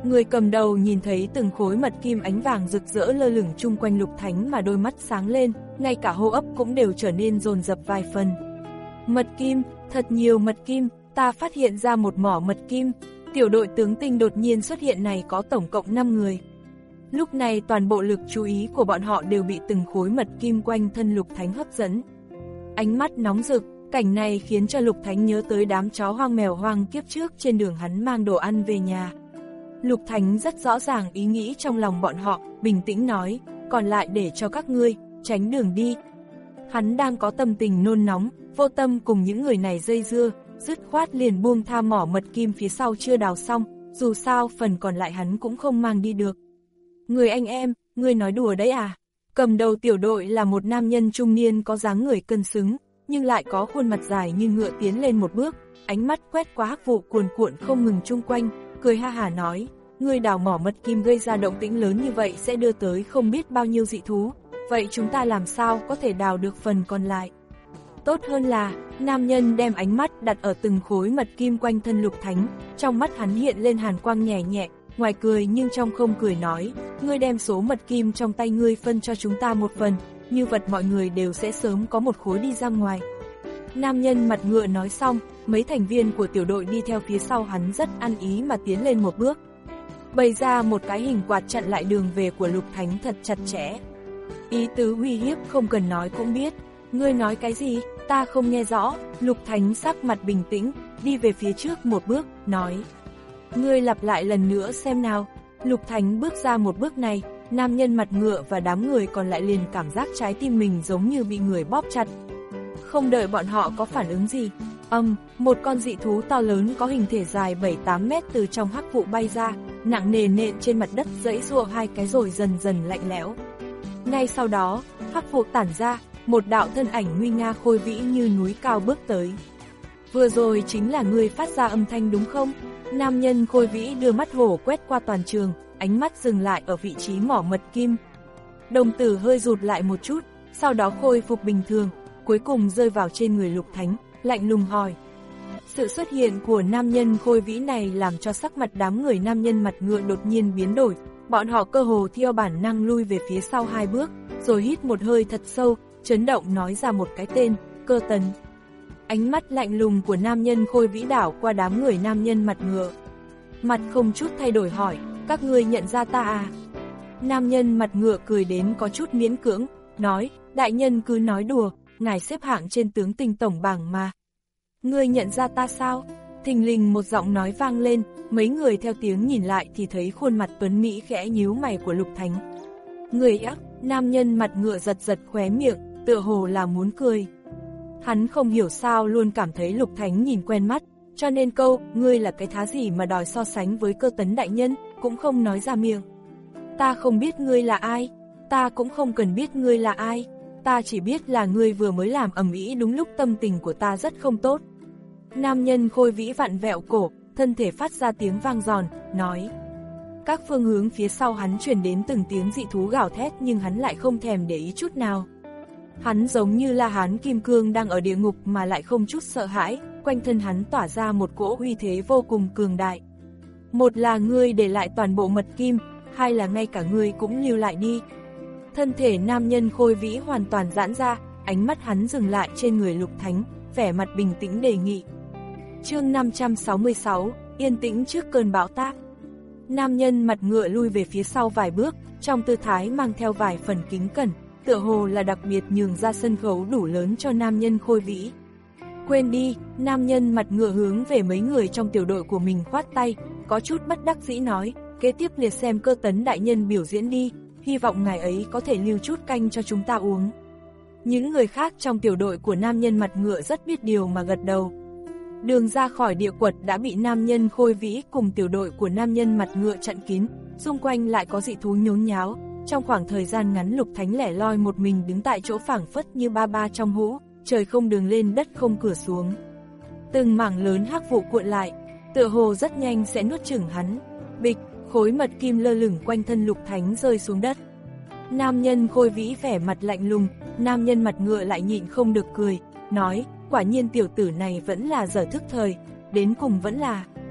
Người cầm đầu nhìn thấy từng khối mật kim ánh vàng rực rỡ lơ lửng chung quanh Lục Thánh mà đôi mắt sáng lên, ngay cả hô ấp cũng đều trở nên dồn dập vài phần. Mật kim, thật nhiều mật kim, ta phát hiện ra một mỏ mật kim. Tiểu đội tướng tinh đột nhiên xuất hiện này có tổng cộng năm người. Lúc này toàn bộ lực chú ý của bọn họ đều bị từng khối mật kim quanh thân Lục Thánh hấp dẫn. Ánh mắt nóng rực, cảnh này khiến cho Lục Thánh nhớ tới đám chó hoang mèo hoang kiếp trước trên đường hắn mang đồ ăn về nhà. Lục Thánh rất rõ ràng ý nghĩ trong lòng bọn họ, bình tĩnh nói, còn lại để cho các ngươi, tránh đường đi. Hắn đang có tâm tình nôn nóng, vô tâm cùng những người này dây dưa, dứt khoát liền buông tha mỏ mật kim phía sau chưa đào xong, dù sao phần còn lại hắn cũng không mang đi được. Người anh em, ngươi nói đùa đấy à? Cầm đầu tiểu đội là một nam nhân trung niên có dáng người cân xứng, nhưng lại có khuôn mặt dài như ngựa tiến lên một bước, ánh mắt quét qua hắc vụ cuồn cuộn không ngừng chung quanh, cười ha hả nói, ngươi đào mỏ mật kim gây ra động tĩnh lớn như vậy sẽ đưa tới không biết bao nhiêu dị thú, vậy chúng ta làm sao có thể đào được phần còn lại? Tốt hơn là, nam nhân đem ánh mắt đặt ở từng khối mật kim quanh thân Lục Thánh, trong mắt hắn hiện lên hàn quang nhẹ nhẹ, ngoài cười nhưng trong không cười nói, ngươi đem số mật kim trong tay ngươi phân cho chúng ta một phần, như vật mọi người đều sẽ sớm có một khối đi ra ngoài. Nam nhân mặt ngựa nói xong, mấy thành viên của tiểu đội đi theo phía sau hắn rất ăn ý mà tiến lên một bước. Bày ra một cái hình quạt chặn lại đường về của Lục Thánh thật chặt chẽ. Ý tứ uy hiếp không cần nói cũng biết. Ngươi nói cái gì, ta không nghe rõ. Lục Thánh sắc mặt bình tĩnh, đi về phía trước một bước, nói. Ngươi lặp lại lần nữa xem nào. Lục Thánh bước ra một bước này, nam nhân mặt ngựa và đám người còn lại liền cảm giác trái tim mình giống như bị người bóp chặt. Không đợi bọn họ có phản ứng gì, âm, um, một con dị thú to lớn có hình thể dài bảy tám mét từ trong hắc vụ bay ra, nặng nề nện trên mặt đất giãy giụa hai cái rồi dần dần lạnh lẽo. Ngay sau đó, hắc vụ tản ra, một đạo thân ảnh nguy nga khôi vĩ như núi cao bước tới. Vừa rồi chính là người phát ra âm thanh đúng không? Nam nhân khôi vĩ đưa mắt hổ quét qua toàn trường, ánh mắt dừng lại ở vị trí mỏ mật kim. Đồng tử hơi rụt lại một chút, sau đó khôi phục bình thường, cuối cùng rơi vào trên người Lục Thánh, lạnh lùng hỏi. Sự xuất hiện của nam nhân khôi vĩ này làm cho sắc mặt đám người nam nhân mặt ngựa đột nhiên biến đổi, bọn họ cơ hồ theo bản năng lui về phía sau hai bước, rồi hít một hơi thật sâu, chấn động nói ra một cái tên, Cơ Tấn. Ánh mắt lạnh lùng của nam nhân khôi vĩ đảo qua đám người nam nhân mặt ngựa. Mặt không chút thay đổi hỏi, các ngươi nhận ra ta à? Nam nhân mặt ngựa cười đến có chút miễn cưỡng, nói, đại nhân cứ nói đùa, ngài xếp hạng trên tướng tinh tổng bảng mà. Ngươi nhận ra ta sao? Thình lình một giọng nói vang lên, mấy người theo tiếng nhìn lại thì thấy khuôn mặt tuấn mỹ khẽ nhíu mày của Lục Thánh. Người ác, nam nhân mặt ngựa giật giật khóe miệng, tựa hồ là muốn cười. Hắn không hiểu sao luôn cảm thấy Lục Thánh nhìn quen mắt, cho nên câu, ngươi là cái thá gì mà đòi so sánh với Cơ Tấn đại nhân, cũng không nói ra miệng. Ta không biết ngươi là ai, ta cũng không cần biết ngươi là ai, ta chỉ biết là ngươi vừa mới làm ầm ĩ đúng lúc tâm tình của ta rất không tốt. Nam nhân khôi vĩ vặn vẹo cổ, thân thể phát ra tiếng vang giòn, nói. Các phương hướng phía sau hắn truyền đến từng tiếng dị thú gào thét nhưng hắn lại không thèm để ý chút nào. Hắn giống như là hán kim cương đang ở địa ngục mà lại không chút sợ hãi, quanh thân hắn tỏa ra một cỗ uy thế vô cùng cường đại. Một là ngươi để lại toàn bộ mật kim, hai là ngay cả ngươi cũng lưu lại đi. Thân thể nam nhân khôi vĩ hoàn toàn giãn ra, ánh mắt hắn dừng lại trên người Lục Thánh, vẻ mặt bình tĩnh đề nghị. Chương năm trăm sáu mươi sáu, yên tĩnh trước cơn bão táp. Nam nhân mặt ngựa lui về phía sau vài bước, trong tư thái mang theo vài phần kính cẩn, tựa hồ là đặc biệt nhường ra sân khấu đủ lớn cho nam nhân khôi vĩ. Quên đi, nam nhân mặt ngựa hướng về mấy người trong tiểu đội của mình khoát tay, có chút bất đắc dĩ nói, kế tiếp liệt xem Cơ Tấn đại nhân biểu diễn đi, hy vọng ngài ấy có thể lưu chút canh cho chúng ta uống. Những người khác trong tiểu đội của nam nhân mặt ngựa rất biết điều mà gật đầu. Đường ra khỏi địa quật đã bị nam nhân khôi vĩ cùng tiểu đội của nam nhân mặt ngựa chặn kín, xung quanh lại có dị thú nhốn nháo. Trong khoảng thời gian ngắn Lục Thánh lẻ loi một mình đứng tại chỗ phảng phất như ba ba trong hũ, trời không đường lên đất không cửa xuống. Từng mảng lớn hắc vụ cuộn lại, tựa hồ rất nhanh sẽ nuốt chửng hắn. Bịch, khối mật kim lơ lửng quanh thân Lục Thánh rơi xuống đất. Nam nhân khôi vĩ vẻ mặt lạnh lùng, nam nhân mặt ngựa lại nhịn không được cười, nói, quả nhiên tiểu tử này vẫn là dở thức thời, đến cùng vẫn là.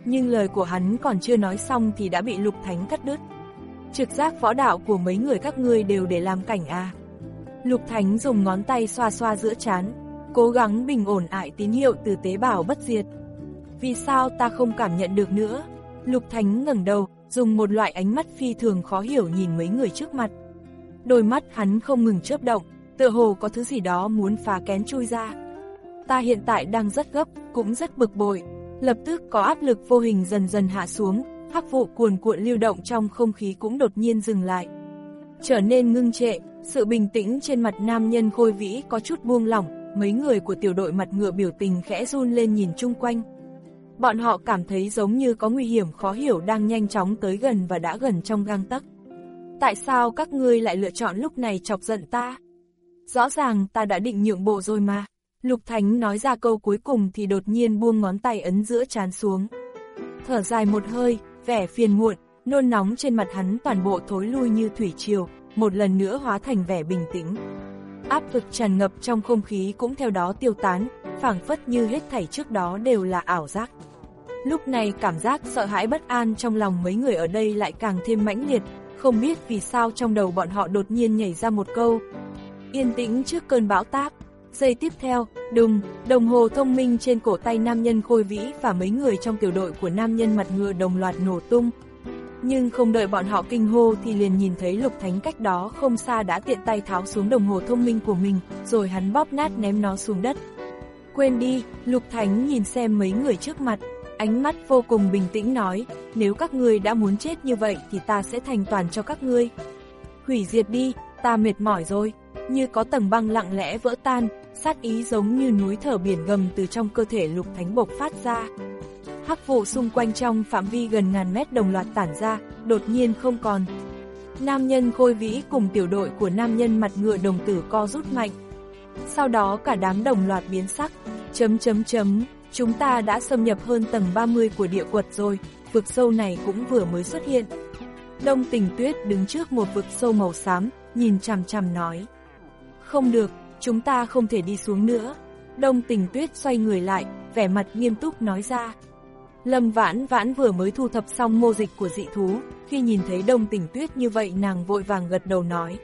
nhưng lời của hắn còn chưa nói xong thì đã bị Lục Thánh cắt đứt. Trực giác võ đạo của mấy người các ngươi đều để làm cảnh à? Lục Thánh dùng ngón tay xoa xoa giữa trán, cố gắng bình ổn ại tín hiệu từ tế bào bất diệt. Vì sao ta không cảm nhận được nữa? Lục Thánh ngẩng đầu, dùng một loại ánh mắt phi thường khó hiểu nhìn mấy người trước mặt. Đôi mắt hắn không ngừng chớp động, tựa hồ có thứ gì đó muốn phá kén chui ra. Ta hiện tại đang rất gấp, cũng rất bực bội. Lập tức có áp lực vô hình dần dần hạ xuống, hắc vụ cuồn cuộn lưu động trong không khí cũng đột nhiên dừng lại. Trở nên ngưng trệ, sự bình tĩnh trên mặt nam nhân Khôi Vĩ có chút buông lỏng, mấy người của tiểu đội mặt ngựa biểu tình khẽ run lên nhìn chung quanh. Bọn họ cảm thấy giống như có nguy hiểm khó hiểu đang nhanh chóng tới gần và đã gần trong gang tấc. Tại sao các ngươi lại lựa chọn lúc này chọc giận ta? Rõ ràng ta đã định nhượng bộ rồi mà. Lục Thánh nói ra câu cuối cùng thì đột nhiên buông ngón tay ấn giữa trán xuống. Thở dài một hơi, vẻ phiền muộn, nôn nóng trên mặt hắn toàn bộ thối lui như thủy triều, một lần nữa hóa thành vẻ bình tĩnh. Áp lực tràn ngập trong không khí cũng theo đó tiêu tán, phảng phất như hết thảy trước đó đều là ảo giác. Lúc này cảm giác sợ hãi bất an trong lòng mấy người ở đây lại càng thêm mãnh liệt, không biết vì sao trong đầu bọn họ đột nhiên nhảy ra một câu. Yên tĩnh trước cơn bão táp. Giây tiếp theo, đùng, đồng hồ thông minh trên cổ tay nam nhân Khôi Vĩ và mấy người trong tiểu đội của nam nhân mặt ngựa đồng loạt nổ tung. Nhưng không đợi bọn họ kinh hô thì liền nhìn thấy Lục Thánh cách đó không xa đã tiện tay tháo xuống đồng hồ thông minh của mình, rồi hắn bóp nát ném nó xuống đất. Quên đi, Lục Thánh nhìn xem mấy người trước mặt, ánh mắt vô cùng bình tĩnh nói, nếu các ngươi đã muốn chết như vậy thì ta sẽ thành toàn cho các ngươi. Hủy diệt đi, ta mệt mỏi rồi. Như có tầng băng lặng lẽ vỡ tan, sát ý giống như núi thở biển gầm từ trong cơ thể Lục Thánh bộc phát ra. Hắc vụ xung quanh trong phạm vi gần ngàn mét đồng loạt tản ra, đột nhiên không còn. Nam nhân Khôi Vĩ cùng tiểu đội của nam nhân mặt ngựa đồng tử co rút mạnh. Sau đó cả đám đồng loạt biến sắc, chấm chấm chấm, chúng ta đã xâm nhập hơn tầng ba mươi của địa quật rồi, vực sâu này cũng vừa mới xuất hiện. Đông Tình Tuyết đứng trước một vực sâu màu xám, nhìn chằm chằm nói. Không được, chúng ta không thể đi xuống nữa. Đông Tình Tuyết xoay người lại, vẻ mặt nghiêm túc nói ra. Lâm Vãn Vãn vừa mới thu thập xong mô dịch của dị thú, khi nhìn thấy Đông Tình Tuyết như vậy nàng vội vàng gật đầu nói.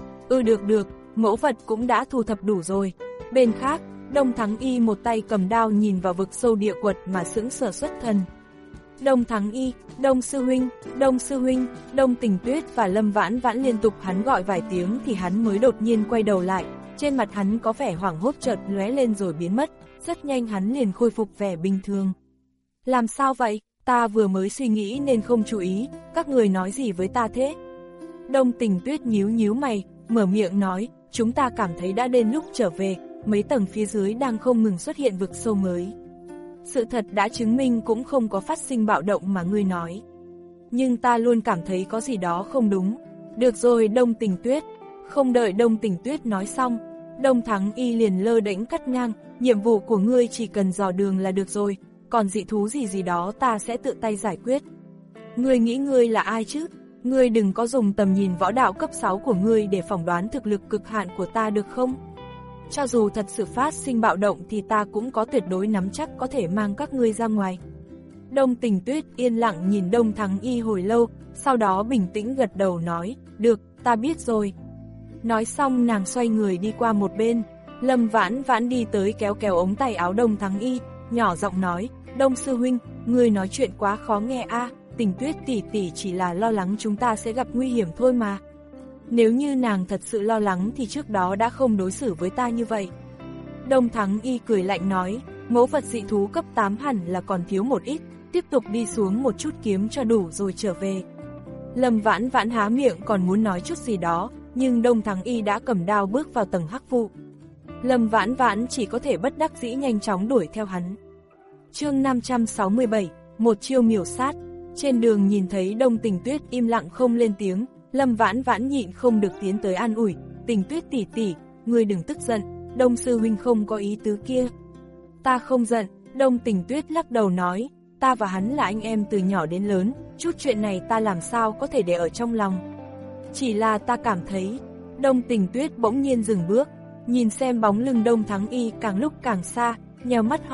Ừ được được, mẫu vật cũng đã thu thập đủ rồi. Bên khác, Đông Thắng Y một tay cầm đao nhìn vào vực sâu địa quật mà sững sờ xuất thần. Đông Thắng Y, Đông Sư Huynh, Đông Sư Huynh, Đông Tình Tuyết và Lâm Vãn Vãn liên tục hắn gọi vài tiếng thì hắn mới đột nhiên quay đầu lại, trên mặt hắn có vẻ hoảng hốt chợt lóe lên rồi biến mất, rất nhanh hắn liền khôi phục vẻ bình thường. Làm sao vậy, ta vừa mới suy nghĩ nên không chú ý, các người nói gì với ta thế? Đông Tình Tuyết nhíu nhíu mày, mở miệng nói, chúng ta cảm thấy đã đến lúc trở về, mấy tầng phía dưới đang không ngừng xuất hiện vực sâu mới. Sự thật đã chứng minh cũng không có phát sinh bạo động mà ngươi nói. Nhưng ta luôn cảm thấy có gì đó không đúng. Được rồi Đông Tình Tuyết. Không đợi Đông Tình Tuyết nói xong, Đông Thắng Y liền lơ đễnh cắt ngang, nhiệm vụ của ngươi chỉ cần dò đường là được rồi, còn dị thú gì gì đó ta sẽ tự tay giải quyết. Ngươi nghĩ ngươi là ai chứ? Ngươi đừng có dùng tầm nhìn võ đạo cấp sáu của ngươi để phỏng đoán thực lực cực hạn của ta được không? Cho dù thật sự phát sinh bạo động thì ta cũng có tuyệt đối nắm chắc có thể mang các ngươi ra ngoài. Đông Tình Tuyết yên lặng nhìn Đông Thắng Y hồi lâu, sau đó bình tĩnh gật đầu nói, được, ta biết rồi. Nói xong nàng xoay người đi qua một bên, Lâm Vãn Vãn đi tới kéo kéo ống tay áo Đông Thắng Y, nhỏ giọng nói, Đông Sư Huynh, ngươi nói chuyện quá khó nghe a, Tình Tuyết tỷ tỷ chỉ là lo lắng chúng ta sẽ gặp nguy hiểm thôi mà. Nếu như nàng thật sự lo lắng thì trước đó đã không đối xử với ta như vậy. Đông Thắng Y cười lạnh nói, mẫu vật dị thú cấp tám hẳn là còn thiếu một ít, tiếp tục đi xuống một chút kiếm cho đủ rồi trở về. Lâm Vãn Vãn há miệng còn muốn nói chút gì đó, nhưng Đông Thắng Y đã cầm đao bước vào tầng hắc vụ. Lâm Vãn Vãn chỉ có thể bất đắc dĩ nhanh chóng đuổi theo hắn. Chương năm trăm sáu mươi bảy, một chiêu miểu sát. Trên đường nhìn thấy Đông Tình Tuyết im lặng không lên tiếng, Lâm Vãn Vãn nhịn không được tiến tới an ủi, Tình Tuyết tỷ tỷ, ngươi đừng tức giận, Đông Sư Huynh không có ý tứ kia. Ta không giận, Đông Tình Tuyết lắc đầu nói, ta và hắn là anh em từ nhỏ đến lớn, chút chuyện này ta làm sao có thể để ở trong lòng. Chỉ là ta cảm thấy, Đông Tình Tuyết bỗng nhiên dừng bước, nhìn xem bóng lưng Đông Thắng Y càng lúc càng xa, nheo mắt hỏi,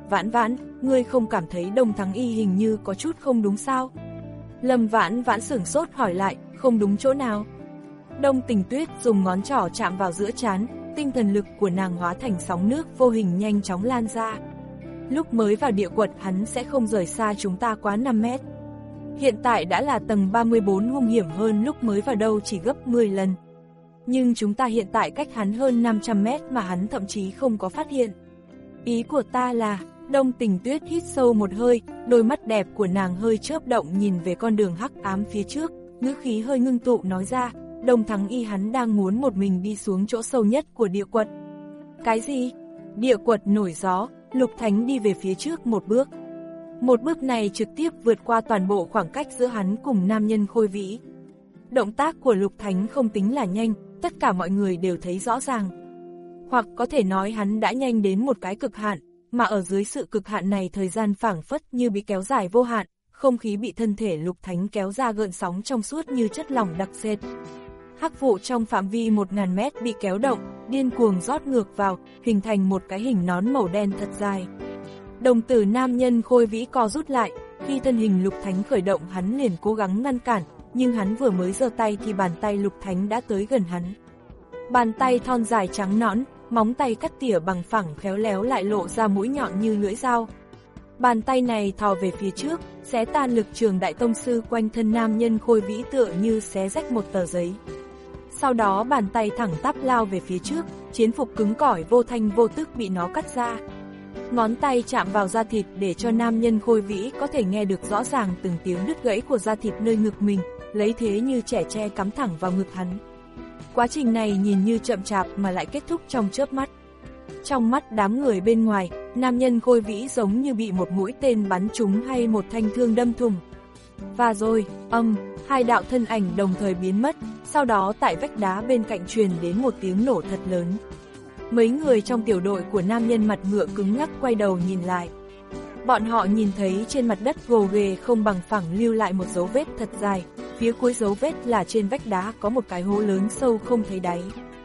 Vãn Vãn, ngươi không cảm thấy Đông Thắng Y hình như có chút không đúng sao? Lâm Vãn Vãn sửng sốt hỏi lại, không đúng chỗ nào? Đông Tình Tuyết dùng ngón trỏ chạm vào giữa trán, tinh thần lực của nàng hóa thành sóng nước vô hình nhanh chóng lan ra. Lúc mới vào địa quật hắn sẽ không rời xa chúng ta quá năm mét. Hiện tại đã là tầng ba mươi bốn, hung hiểm hơn lúc mới vào đâu chỉ gấp mười lần. Nhưng chúng ta hiện tại cách hắn hơn năm trăm mét mà hắn thậm chí không có phát hiện. Ý của ta là, Đông Tình Tuyết hít sâu một hơi, đôi mắt đẹp của nàng hơi chớp động nhìn về con đường hắc ám phía trước, ngữ khí hơi ngưng tụ nói ra, Đông Thắng Y hắn đang muốn một mình đi xuống chỗ sâu nhất của địa quật. Cái gì? Địa quật nổi gió, Lục Thánh đi về phía trước một bước. Một bước này trực tiếp vượt qua toàn bộ khoảng cách giữa hắn cùng nam nhân Khôi Vĩ. Động tác của Lục Thánh không tính là nhanh, tất cả mọi người đều thấy rõ ràng. Hoặc có thể nói hắn đã nhanh đến một cái cực hạn, mà ở dưới sự cực hạn này thời gian phảng phất như bị kéo dài vô hạn, không khí bị thân thể Lục Thánh kéo ra gợn sóng trong suốt như chất lỏng đặc sệt. Hắc vụ trong phạm vi một nghìn mét bị kéo động, điên cuồng rót ngược vào, hình thành một cái hình nón màu đen thật dài. Đồng tử nam nhân Khôi Vĩ co rút lại, khi thân hình Lục Thánh khởi động hắn liền cố gắng ngăn cản, nhưng hắn vừa mới giơ tay thì bàn tay Lục Thánh đã tới gần hắn. Bàn tay thon dài trắng nõn, móng tay cắt tỉa bằng phẳng khéo léo lại lộ ra mũi nhọn như lưỡi dao. Bàn tay này thò về phía trước, xé tan lực trường đại tông sư quanh thân nam nhân Khôi Vĩ tựa như xé rách một tờ giấy. Sau đó bàn tay thẳng tắp lao về phía trước, chiến phục cứng cỏi vô thanh vô tức bị nó cắt ra. Ngón tay chạm vào da thịt để cho nam nhân Khôi Vĩ có thể nghe được rõ ràng từng tiếng đứt gãy của da thịt nơi ngực mình, lấy thế như trẻ tre cắm thẳng vào ngực hắn. Quá trình này nhìn như chậm chạp mà lại kết thúc trong chớp mắt. Trong mắt đám người bên ngoài, nam nhân Khôi Vĩ giống như bị một mũi tên bắn trúng hay một thanh thương đâm thủng. Và rồi, âm, hai đạo thân ảnh đồng thời biến mất, sau đó tại vách đá bên cạnh truyền đến một tiếng nổ thật lớn. Mấy người trong tiểu đội của nam nhân mặt ngựa cứng ngắc quay đầu nhìn lại. Bọn họ nhìn thấy trên mặt đất gồ ghề không bằng phẳng lưu lại một dấu vết thật dài, phía cuối dấu vết là trên vách đá có một cái hố lớn sâu không thấy đáy.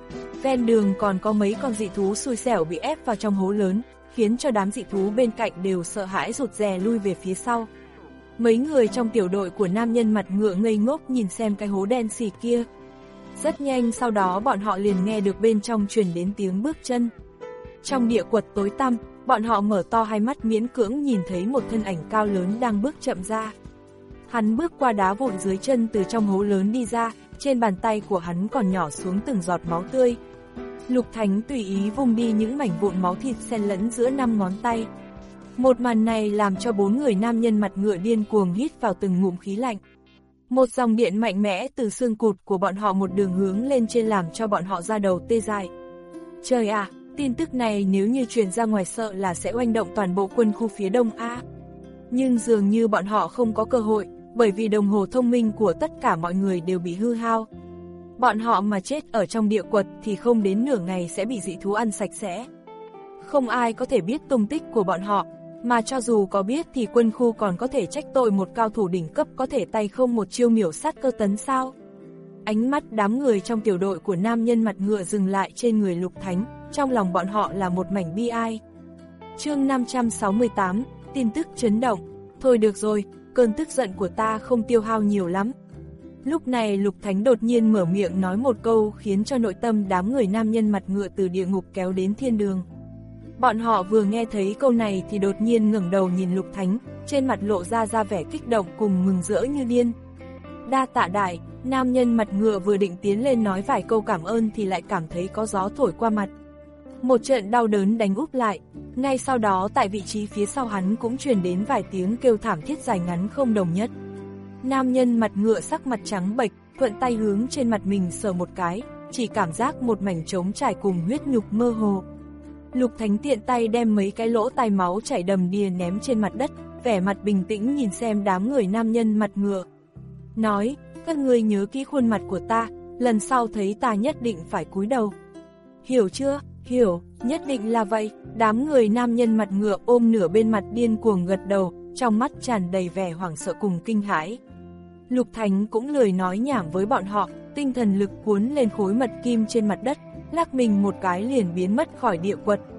Ven đường còn có mấy con dị thú xui xẻo bị ép vào trong hố lớn, khiến cho đám dị thú bên cạnh đều sợ hãi rụt rè lui về phía sau. Mấy người trong tiểu đội của nam nhân mặt ngựa ngây ngốc nhìn xem cái hố đen xì kia. Rất nhanh sau đó bọn họ liền nghe được bên trong truyền đến tiếng bước chân. Trong địa quật tối tăm, bọn họ mở to hai mắt miễn cưỡng nhìn thấy một thân ảnh cao lớn đang bước chậm ra. Hắn bước qua đá vụn dưới chân từ trong hố lớn đi ra, trên bàn tay của hắn còn nhỏ xuống từng giọt máu tươi. Lục Thánh tùy ý vung đi những mảnh vụn máu thịt xen lẫn giữa năm ngón tay. Một màn này làm cho bốn người nam nhân mặt ngựa điên cuồng hít vào từng ngụm khí lạnh. Một dòng điện mạnh mẽ từ xương cụt của bọn họ một đường hướng lên trên làm cho bọn họ da đầu tê dại. Trời ạ, à, tin tức này nếu như truyền ra ngoài sợ là sẽ oanh động toàn bộ quân khu phía đông A. Nhưng dường như bọn họ không có cơ hội, bởi vì đồng hồ thông minh của tất cả mọi người đều bị hư hao. Bọn họ mà chết ở trong địa quật thì không đến nửa ngày sẽ bị dị thú ăn sạch sẽ. Không ai có thể biết tung tích của bọn họ, mà cho dù có biết thì quân khu còn có thể trách tội một cao thủ đỉnh cấp có thể tay không một chiêu miểu sát cơ tấn sao. Ánh mắt đám người trong tiểu đội của nam nhân mặt ngựa dừng lại trên người Lục Thánh, trong lòng bọn họ là một mảnh bi ai. Chương năm trăm sáu mươi tám, tin tức chấn động. Thôi được rồi, cơn tức giận của ta không tiêu hao nhiều lắm. Lúc này Lục Thánh đột nhiên mở miệng nói một câu khiến cho nội tâm đám người nam nhân mặt ngựa từ địa ngục kéo đến thiên đường. Bọn họ vừa nghe thấy câu này thì đột nhiên ngẩng đầu nhìn Lục Thánh, trên mặt lộ ra ra vẻ kích động cùng mừng rỡ như điên. Đa tạ đại, nam nhân mặt ngựa vừa định tiến lên nói vài câu cảm ơn thì lại cảm thấy có gió thổi qua mặt. Một trận đau đớn đánh úp lại, ngay sau đó tại vị trí phía sau hắn cũng truyền đến vài tiếng kêu thảm thiết dài ngắn không đồng nhất. Nam nhân mặt ngựa sắc mặt trắng bệch, thuận tay hướng trên mặt mình sờ một cái, chỉ cảm giác một mảnh trống trải cùng huyết nhục mơ hồ. Lục Thánh tiện tay đem mấy cái lỗ tai máu chảy đầm đìa ném trên mặt đất, vẻ mặt bình tĩnh nhìn xem đám người nam nhân mặt ngựa. Nói, các ngươi nhớ kỹ khuôn mặt của ta, lần sau thấy ta nhất định phải cúi đầu. Hiểu chưa? Hiểu, nhất định là vậy. Đám người nam nhân mặt ngựa ôm nửa bên mặt điên cuồng gật đầu, trong mắt tràn đầy vẻ hoảng sợ cùng kinh hãi. Lục Thánh cũng lười nói nhảm với bọn họ, tinh thần lực cuốn lên khối mật kim trên mặt đất, lắc mình một cái liền biến mất khỏi địa quật.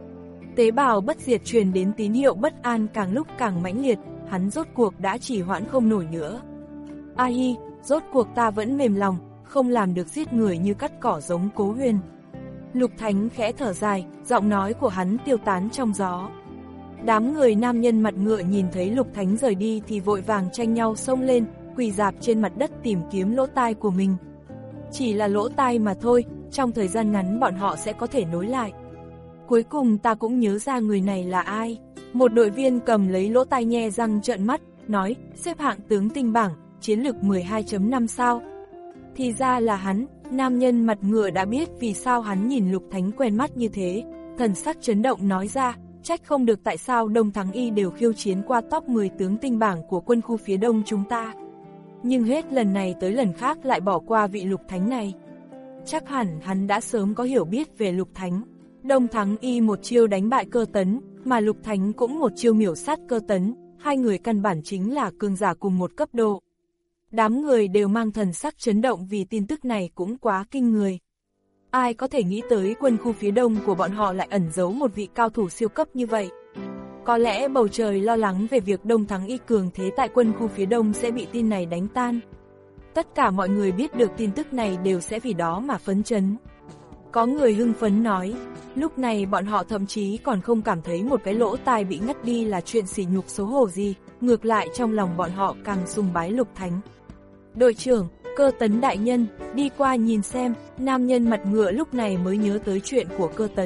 Tế bào bất diệt truyền đến tín hiệu bất an càng lúc càng mãnh liệt, hắn rốt cuộc đã trì hoãn không nổi nữa. A hi, rốt cuộc ta vẫn mềm lòng, không làm được giết người như cắt cỏ giống Cố Huyền. Lục Thánh khẽ thở dài, giọng nói của hắn tiêu tán trong gió. Đám người nam nhân mặt ngựa nhìn thấy Lục Thánh rời đi thì vội vàng tranh nhau xông lên, quỳ rạp trên mặt đất tìm kiếm lỗ tai của mình. Chỉ là lỗ tai mà thôi, trong thời gian ngắn bọn họ sẽ có thể nối lại. Cuối cùng ta cũng nhớ ra người này là ai. Một đội viên cầm lấy lỗ tai nhe răng trợn mắt, nói, xếp hạng tướng tinh bảng, chiến lực mười hai chấm năm sao. Thì ra là hắn, nam nhân mặt ngựa đã biết vì sao hắn nhìn Lục Thánh quen mắt như thế, thần sắc chấn động nói ra, trách không được tại sao Đông Thắng Y đều khiêu chiến qua top mười tướng tinh bảng của quân khu phía đông chúng ta. Nhưng hết lần này tới lần khác lại bỏ qua vị Lục Thánh này. Chắc hẳn hắn đã sớm có hiểu biết về Lục Thánh. Đông Thắng Y một chiêu đánh bại Cơ Tấn, mà Lục Thánh cũng một chiêu miểu sát Cơ Tấn, hai người căn bản chính là cường giả cùng một cấp độ. Đám người đều mang thần sắc chấn động vì tin tức này cũng quá kinh người. Ai có thể nghĩ tới quân khu phía đông của bọn họ lại ẩn giấu một vị cao thủ siêu cấp như vậy. Có lẽ bầu trời lo lắng về việc Đông Thắng Y cường thế tại quân khu phía đông sẽ bị tin này đánh tan. Tất cả mọi người biết được tin tức này đều sẽ vì đó mà phấn chấn. Có người hưng phấn nói, lúc này bọn họ thậm chí còn không cảm thấy một cái lỗ tai bị ngắt đi là chuyện sỉ nhục xấu hổ gì, ngược lại trong lòng bọn họ càng sùng bái Lục Thánh. Đội trưởng, Cơ Tấn đại nhân, đi qua nhìn xem, nam nhân mặt ngựa lúc này mới nhớ tới chuyện của Cơ Tấn.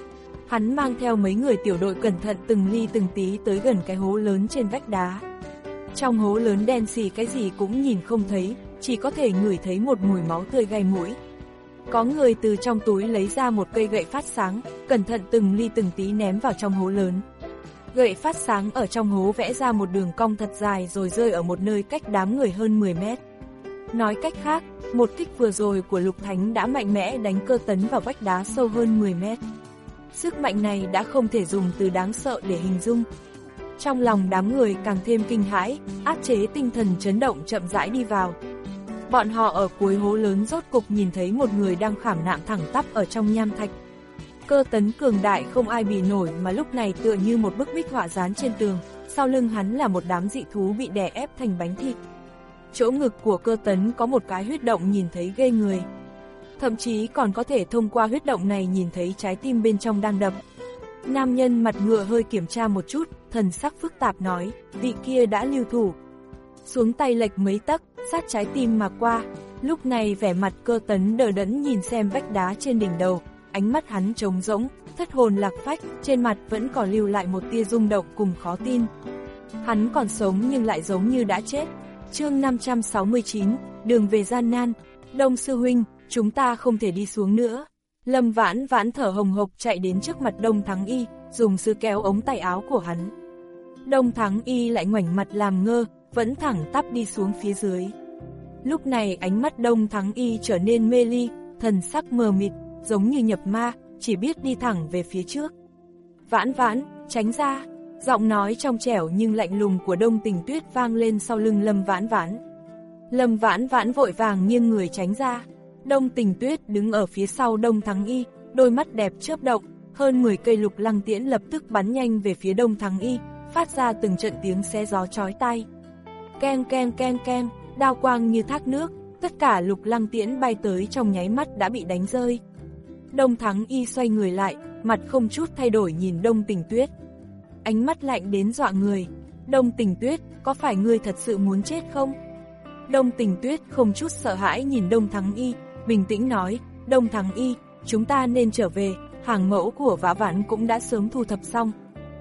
Hắn mang theo mấy người tiểu đội cẩn thận từng ly từng tí tới gần cái hố lớn trên vách đá. Trong hố lớn đen xì cái gì cũng nhìn không thấy, chỉ có thể ngửi thấy một mùi máu tươi gai mũi. Có người từ trong túi lấy ra một cây gậy phát sáng, cẩn thận từng ly từng tí ném vào trong hố lớn. Gậy phát sáng ở trong hố vẽ ra một đường cong thật dài rồi rơi ở một nơi cách đám người hơn mười mét. Nói cách khác, một kích vừa rồi của Lục Thánh đã mạnh mẽ đánh Cơ Tấn vào vách đá sâu hơn mười mét. Sức mạnh này đã không thể dùng từ đáng sợ để hình dung. Trong lòng đám người càng thêm kinh hãi, áp chế tinh thần chấn động chậm rãi đi vào. Bọn họ ở cuối hố lớn rốt cục nhìn thấy một người đang khảm nạm thẳng tắp ở trong nham thạch. Cơ Tấn cường đại không ai bì nổi mà lúc này tựa như một bức bích họa dán trên tường, sau lưng hắn là một đám dị thú bị đè ép thành bánh thịt. Chỗ ngực của Cơ Tấn có một cái huyết động nhìn thấy ghê người. Thậm chí còn có thể thông qua huyết động này nhìn thấy trái tim bên trong đang đập. Nam nhân mặt ngựa hơi kiểm tra một chút, thần sắc phức tạp nói, vị kia đã lưu thủ. Xuống tay lệch mấy tấc, sát trái tim mà qua. Lúc này vẻ mặt Cơ Tấn đờ đẫn nhìn xem vách đá trên đỉnh đầu, ánh mắt hắn trống rỗng, thất hồn lạc phách, trên mặt vẫn còn lưu lại một tia rung động cùng khó tin. Hắn còn sống nhưng lại giống như đã chết. Chương năm trăm sáu mươi chín, đường về gian nan. Đông sư huynh, chúng ta không thể đi xuống nữa. Lâm Vãn Vãn thở hồng hộc chạy đến trước mặt Đông Thắng Y, dùng sư kéo ống tay áo của hắn. Đông Thắng Y lại ngoảnh mặt làm ngơ, vẫn thẳng tắp đi xuống phía dưới. Lúc này ánh mắt Đông Thắng Y trở nên mê ly, thần sắc mờ mịt, giống như nhập ma, chỉ biết đi thẳng về phía trước. Vãn Vãn, tránh ra. Giọng nói trong trẻo nhưng lạnh lùng của Đông Tình Tuyết vang lên sau lưng Lâm Vãn Vãn. Lâm Vãn Vãn vội vàng nghiêng người tránh ra. Đông Tình Tuyết đứng ở phía sau Đông Thắng Y, đôi mắt đẹp chớp động, hơn mười cây lục lăng tiễn lập tức bắn nhanh về phía Đông Thắng Y, phát ra từng trận tiếng xé gió chói tai. Keng keng keng keng, đao quang như thác nước, tất cả lục lăng tiễn bay tới trong nháy mắt đã bị đánh rơi. Đông Thắng Y xoay người lại, mặt không chút thay đổi nhìn Đông Tình Tuyết. Ánh mắt lạnh đến dọa người. Đông Tình Tuyết, có phải ngươi thật sự muốn chết không? Đông Tình Tuyết không chút sợ hãi nhìn Đông Thắng Y, bình tĩnh nói, Đông Thắng Y, chúng ta nên trở về, hàng mẫu của Vã Vãn cũng đã sớm thu thập xong.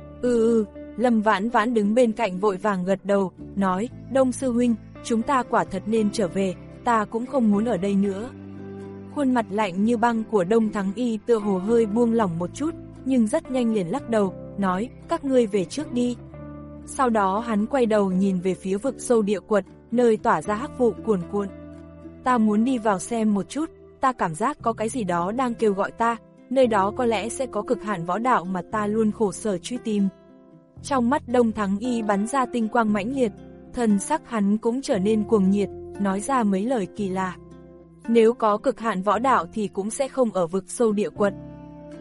Ừ ừ, Lâm Vãn Vãn đứng bên cạnh vội vàng gật đầu, nói, Đông sư huynh, chúng ta quả thật nên trở về, ta cũng không muốn ở đây nữa. Khuôn mặt lạnh như băng của Đông Thắng Y tựa hồ hơi buông lỏng một chút, nhưng rất nhanh liền lắc đầu, nói, các ngươi về trước đi. Sau đó hắn quay đầu nhìn về phía vực sâu địa quật, nơi tỏa ra hắc vụ cuồn cuộn. Ta muốn đi vào xem một chút, ta cảm giác có cái gì đó đang kêu gọi ta, nơi đó có lẽ sẽ có cực hạn võ đạo mà ta luôn khổ sở truy tìm. Trong mắt Đông Thắng Y bắn ra tinh quang mãnh liệt, thần sắc hắn cũng trở nên cuồng nhiệt, nói ra mấy lời kỳ lạ. Nếu có cực hạn võ đạo thì cũng sẽ không ở vực sâu địa quật.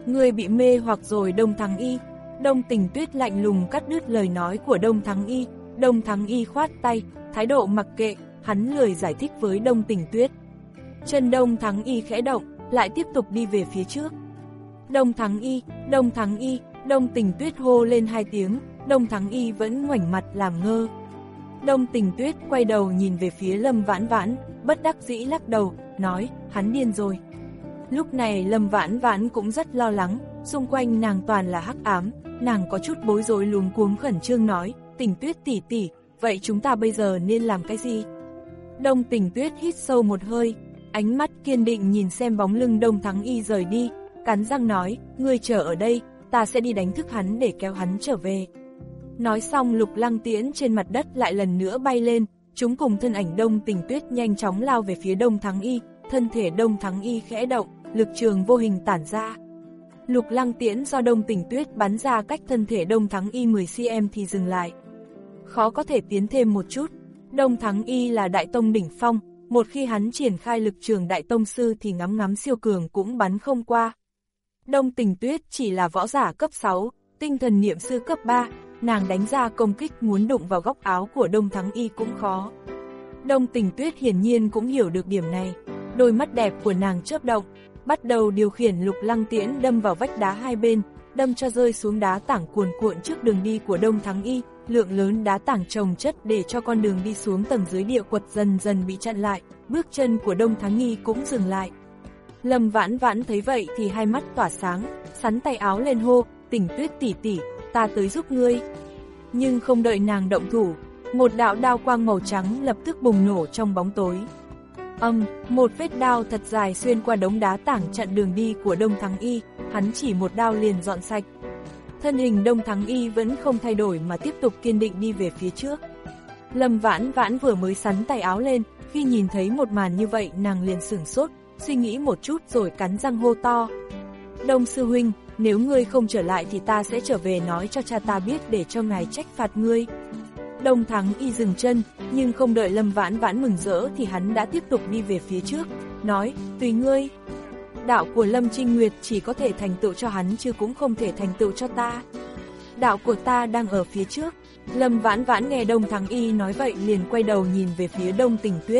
Ngươi bị mê hoặc rồi Đông Thắng Y. Đông Tình Tuyết lạnh lùng cắt đứt lời nói của Đông Thắng Y. Đông Thắng Y khoát tay, thái độ mặc kệ, hắn lười giải thích với Đông Tình Tuyết. Chân Đông Thắng Y khẽ động, lại tiếp tục đi về phía trước. Đông Thắng Y, Đông Thắng Y, Đông Tình Tuyết hô lên hai tiếng, Đông Thắng Y vẫn ngoảnh mặt làm ngơ. Đông Tình Tuyết quay đầu nhìn về phía Lâm Vãn Vãn, bất đắc dĩ lắc đầu, nói, hắn điên rồi. Lúc này Lâm Vãn Vãn cũng rất lo lắng, xung quanh nàng toàn là hắc ám, nàng có chút bối rối luống cuống khẩn trương nói, Tình Tuyết tỷ tỷ, vậy chúng ta bây giờ nên làm cái gì? Đông Tình Tuyết hít sâu một hơi, ánh mắt kiên định nhìn xem bóng lưng Đông Thắng Y rời đi, cắn răng nói, ngươi chờ ở đây, ta sẽ đi đánh thức hắn để kéo hắn trở về. Nói xong Lục Lăng tiễn trên mặt đất lại lần nữa bay lên, chúng cùng thân ảnh Đông Tình Tuyết nhanh chóng lao về phía Đông Thắng Y, thân thể Đông Thắng Y khẽ động, lực trường vô hình tản ra. Lục Lăng tiễn do Đông Tình Tuyết bắn ra cách thân thể Đông Thắng Y mười xăng-ti-mét thì dừng lại. Khó có thể tiến thêm một chút. Đông Thắng Y là đại tông đỉnh phong, một khi hắn triển khai lực trường đại tông sư thì ngắm ngắm siêu cường cũng bắn không qua. Đông Tình Tuyết chỉ là võ giả cấp sáu, tinh thần niệm sư cấp ba, nàng đánh ra công kích muốn đụng vào góc áo của Đông Thắng Y cũng khó. Đông Tình Tuyết hiển nhiên cũng hiểu được điểm này, đôi mắt đẹp của nàng chớp động, bắt đầu điều khiển Lục Lăng tiễn đâm vào vách đá hai bên, đâm cho rơi xuống đá tảng cuồn cuộn trước đường đi của Đông Thắng Y, lượng lớn đá tảng chồng chất để cho con đường đi xuống tầng dưới địa quật dần dần bị chặn lại, bước chân của Đông Thắng Y cũng dừng lại. Lâm Vãn Vãn thấy vậy thì hai mắt tỏa sáng, sắn tay áo lên hô, Tình Tuyết tỷ tỷ, ta tới giúp ngươi. Nhưng không đợi nàng động thủ, một đạo đao quang màu trắng lập tức bùng nổ trong bóng tối. Âm, một vết đao thật dài xuyên qua đống đá tảng chặn đường đi của Đông Thắng Y, hắn chỉ một đao liền dọn sạch. Thân hình Đông Thắng Y vẫn không thay đổi mà tiếp tục kiên định đi về phía trước. Lâm Vãn Vãn vừa mới sắn tay áo lên, khi nhìn thấy một màn như vậy nàng liền sửng sốt, suy nghĩ một chút rồi cắn răng hô to. Đông sư huynh, nếu ngươi không trở lại thì ta sẽ trở về nói cho cha ta biết để cho ngài trách phạt ngươi. Đông Thắng Y dừng chân, nhưng không đợi Lâm Vãn Vãn mừng rỡ thì hắn đã tiếp tục đi về phía trước, nói, tùy ngươi. Đạo của Lâm Trinh Nguyệt chỉ có thể thành tựu cho hắn chứ cũng không thể thành tựu cho ta. Đạo của ta đang ở phía trước. Lâm Vãn Vãn nghe Đông Thắng Y nói vậy liền quay đầu nhìn về phía Đông Tình Tuyết.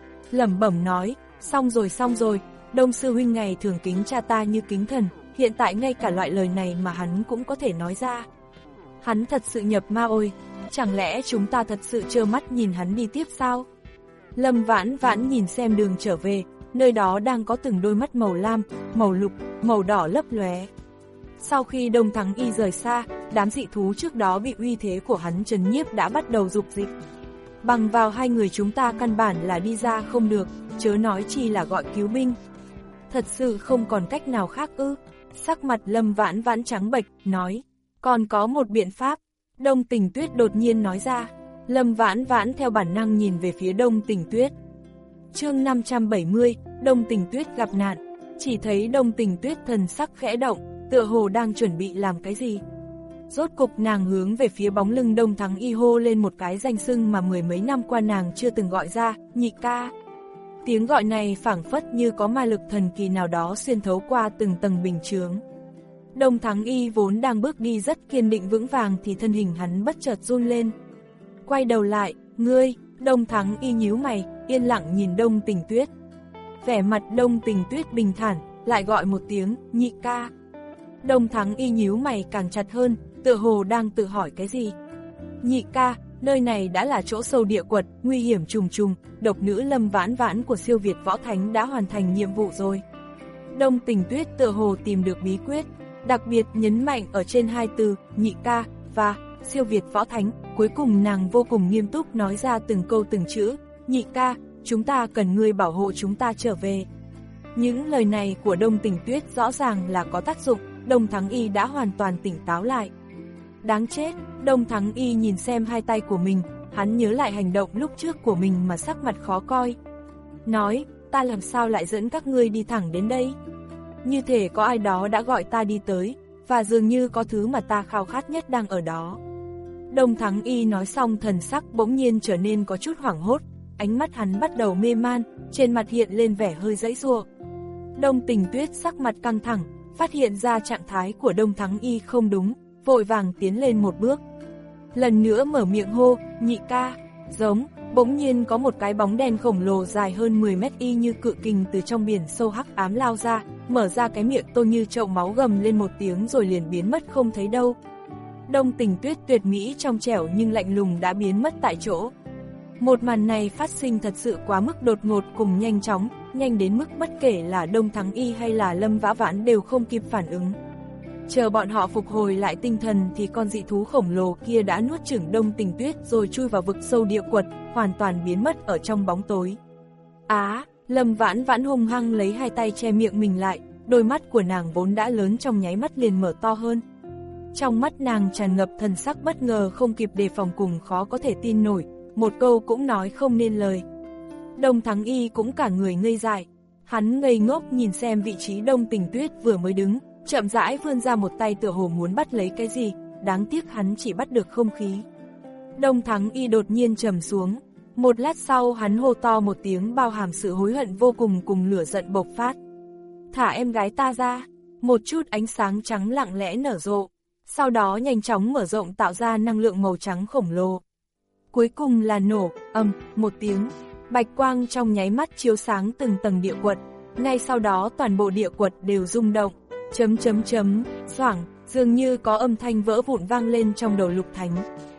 Lẩm bẩm nói, xong rồi xong rồi, Đông sư huynh ngày thường kính cha ta như kính thần, hiện tại ngay cả loại lời này mà hắn cũng có thể nói ra. Hắn thật sự nhập ma ôi, chẳng lẽ chúng ta thật sự trơ mắt nhìn hắn đi tiếp sao? Lâm Vãn Vãn nhìn xem đường trở về, nơi đó đang có từng đôi mắt màu lam, màu lục, màu đỏ lấp lóe. Sau khi Đông Thắng Y rời xa, đám dị thú trước đó bị uy thế của hắn trấn nhiếp đã bắt đầu dục dịch. Bằng vào hai người chúng ta căn bản là đi ra không được, chớ nói chi là gọi cứu binh. Thật sự không còn cách nào khác ư? Sắc mặt Lâm Vãn Vãn trắng bệch, nói, còn có một biện pháp. Đông Tình Tuyết đột nhiên nói ra. Lâm Vãn Vãn theo bản năng nhìn về phía Đông Tình Tuyết. Chương năm trăm bảy mươi, Đông Tình Tuyết gặp nạn. Chỉ thấy Đông Tình Tuyết thần sắc khẽ động, tựa hồ đang chuẩn bị làm cái gì. Rốt cục nàng hướng về phía bóng lưng Đông Thắng Y hô lên một cái danh xưng mà mười mấy năm qua nàng chưa từng gọi ra, nhị ca. Tiếng gọi này phảng phất như có ma lực thần kỳ nào đó xuyên thấu qua từng tầng bình chướng. Đông Thắng Y vốn đang bước đi rất kiên định vững vàng thì thân hình hắn bất chợt run lên. Quay đầu lại, ngươi, Đông Thắng Y nhíu mày, yên lặng nhìn Đông Tình Tuyết. Vẻ mặt Đông Tình Tuyết bình thản, lại gọi một tiếng, nhị ca. Đông Thắng Y nhíu mày càng chặt hơn, tựa hồ đang tự hỏi cái gì. Nhị ca, nơi này đã là chỗ sâu địa quật, nguy hiểm trùng trùng, độc nữ Lâm Vãn Vãn của siêu Việt Võ Thánh đã hoàn thành nhiệm vụ rồi. Đông Tình Tuyết tựa hồ tìm được bí quyết, đặc biệt nhấn mạnh ở trên hai từ, nhị ca, và siêu Việt Võ Thánh, cuối cùng nàng vô cùng nghiêm túc nói ra từng câu từng chữ, nhị ca, chúng ta cần ngươi bảo hộ chúng ta trở về. Những lời này của Đông Tình Tuyết rõ ràng là có tác dụng, Đông Thắng Y đã hoàn toàn tỉnh táo lại. Đáng chết, Đông Thắng Y nhìn xem hai tay của mình, hắn nhớ lại hành động lúc trước của mình mà sắc mặt khó coi. Nói, ta làm sao lại dẫn các ngươi đi thẳng đến đây? Như thể có ai đó đã gọi ta đi tới, và dường như có thứ mà ta khao khát nhất đang ở đó. Đông Thắng Y nói xong thần sắc bỗng nhiên trở nên có chút hoảng hốt, ánh mắt hắn bắt đầu mê man, trên mặt hiện lên vẻ hơi giãy giụa. Đông Tình Tuyết sắc mặt căng thẳng, phát hiện ra trạng thái của Đông Thắng Y không đúng, vội vàng tiến lên một bước. Lần nữa mở miệng hô, nhị ca, giống, bỗng nhiên có một cái bóng đen khổng lồ dài hơn mười mét y như cự kình từ trong biển sâu hắc ám lao ra, mở ra cái miệng to như chậu máu gầm lên một tiếng rồi liền biến mất không thấy đâu. Đông Tình Tuyết tuyệt mỹ trong trẻo nhưng lạnh lùng đã biến mất tại chỗ. Một màn này phát sinh thật sự quá mức đột ngột cùng nhanh chóng, nhanh đến mức bất kể là Đông Thắng Y hay là Lâm Vã Vãn đều không kịp phản ứng. Chờ bọn họ phục hồi lại tinh thần thì con dị thú khổng lồ kia đã nuốt chửng Đông Tình Tuyết rồi chui vào vực sâu địa quật, hoàn toàn biến mất ở trong bóng tối. Á, Lâm Vãn Vãn hung hăng lấy hai tay che miệng mình lại, đôi mắt của nàng vốn đã lớn trong nháy mắt liền mở to hơn. Trong mắt nàng tràn ngập thần sắc bất ngờ không kịp đề phòng cùng khó có thể tin nổi, một câu cũng nói không nên lời. Đông Thắng Y cũng cả người ngây dại, hắn ngây ngốc nhìn xem vị trí Đông Tình Tuyết vừa mới đứng, chậm rãi vươn ra một tay tựa hồ muốn bắt lấy cái gì, đáng tiếc hắn chỉ bắt được không khí. Đông Thắng Y đột nhiên trầm xuống, một lát sau hắn hô to một tiếng bao hàm sự hối hận vô cùng cùng lửa giận bộc phát. Thả em gái ta ra, một chút ánh sáng trắng lặng lẽ nở rộ, sau đó nhanh chóng mở rộng tạo ra năng lượng màu trắng khổng lồ. Cuối cùng là nổ, ầm, một tiếng, bạch quang trong nháy mắt chiếu sáng từng tầng địa quật, ngay sau đó toàn bộ địa quật đều rung động, chấm chấm chấm, xoảng, dường như có âm thanh vỡ vụn vang lên trong đầu Lục Thánh.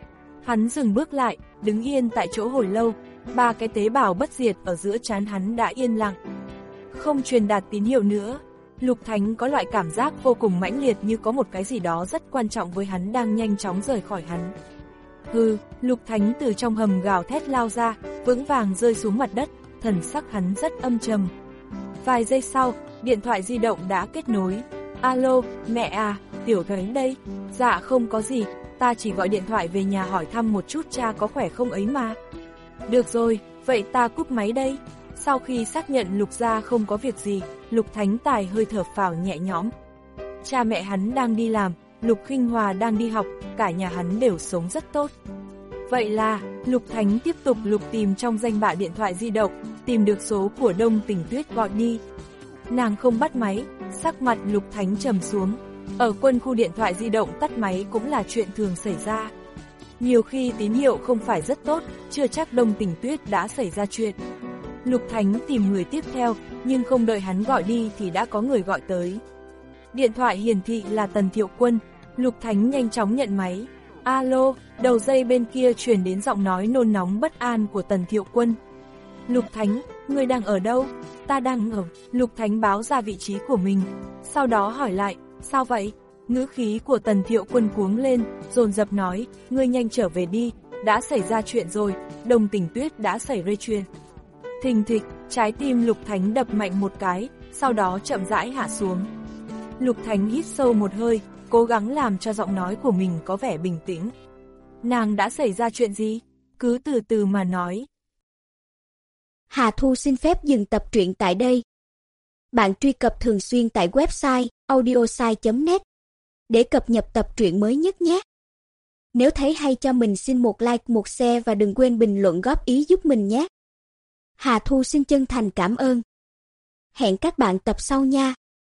Hắn dừng bước lại, đứng yên tại chỗ hồi lâu, ba cái tế bào bất diệt ở giữa trán hắn đã yên lặng. Không truyền đạt tín hiệu nữa, Lục Thánh có loại cảm giác vô cùng mãnh liệt như có một cái gì đó rất quan trọng với hắn đang nhanh chóng rời khỏi hắn. Hừ, Lục Thánh từ trong hầm gào thét lao ra, vững vàng rơi xuống mặt đất, thần sắc hắn rất âm trầm. Vài giây sau, điện thoại di động đã kết nối. Alo, mẹ à, Tiểu Thánh đây. Dạ không có gì, ta chỉ gọi điện thoại về nhà hỏi thăm một chút cha có khỏe không ấy mà. Được rồi, vậy ta cúp máy đây. Sau khi xác nhận Lục gia không có việc gì, Lục Thánh Tài hơi thở phào nhẹ nhõm. Cha mẹ hắn đang đi làm, Lục Khinh Hòa đang đi học, cả nhà hắn đều sống rất tốt. Vậy là, Lục Thánh tiếp tục lục tìm trong danh bạ điện thoại di động, tìm được số của Đông Tình Tuyết gọi đi. Nàng không bắt máy, sắc mặt Lục Thánh trầm xuống. Ở quân khu điện thoại di động tắt máy cũng là chuyện thường xảy ra. Nhiều khi tín hiệu không phải rất tốt, chưa chắc Đông Tình Tuyết đã xảy ra chuyện. Lục Thánh tìm người tiếp theo, nhưng không đợi hắn gọi đi thì đã có người gọi tới. Điện thoại hiển thị là Tần Thiệu Quân, Lục Thánh nhanh chóng nhận máy. Alo, đầu dây bên kia truyền đến giọng nói nôn nóng bất an của Tần Thiệu Quân. Lục Thánh, ngươi đang ở đâu? Ta đang ở. Lục Thánh báo ra vị trí của mình, sau đó hỏi lại, sao vậy? Ngữ khí của Tần Thiệu Quân cuống lên, dồn dập nói, ngươi nhanh trở về đi, đã xảy ra chuyện rồi, Đông Tình Tuyết đã xảy ra chuyện. Thình thịch, trái tim Lục Thánh đập mạnh một cái, sau đó chậm rãi hạ xuống. Lục Thánh hít sâu một hơi, cố gắng làm cho giọng nói của mình có vẻ bình tĩnh. Nàng đã xảy ra chuyện gì? Cứ từ từ mà nói. Hà Thu xin phép dừng tập truyện tại đây. Bạn truy cập thường xuyên tại website audiosai chấm net để cập nhật tập truyện mới nhất nhé. Nếu thấy hay cho mình xin một like, một share và đừng quên bình luận góp ý giúp mình nhé. Hà Thu xin chân thành cảm ơn. Hẹn các bạn tập sau nha.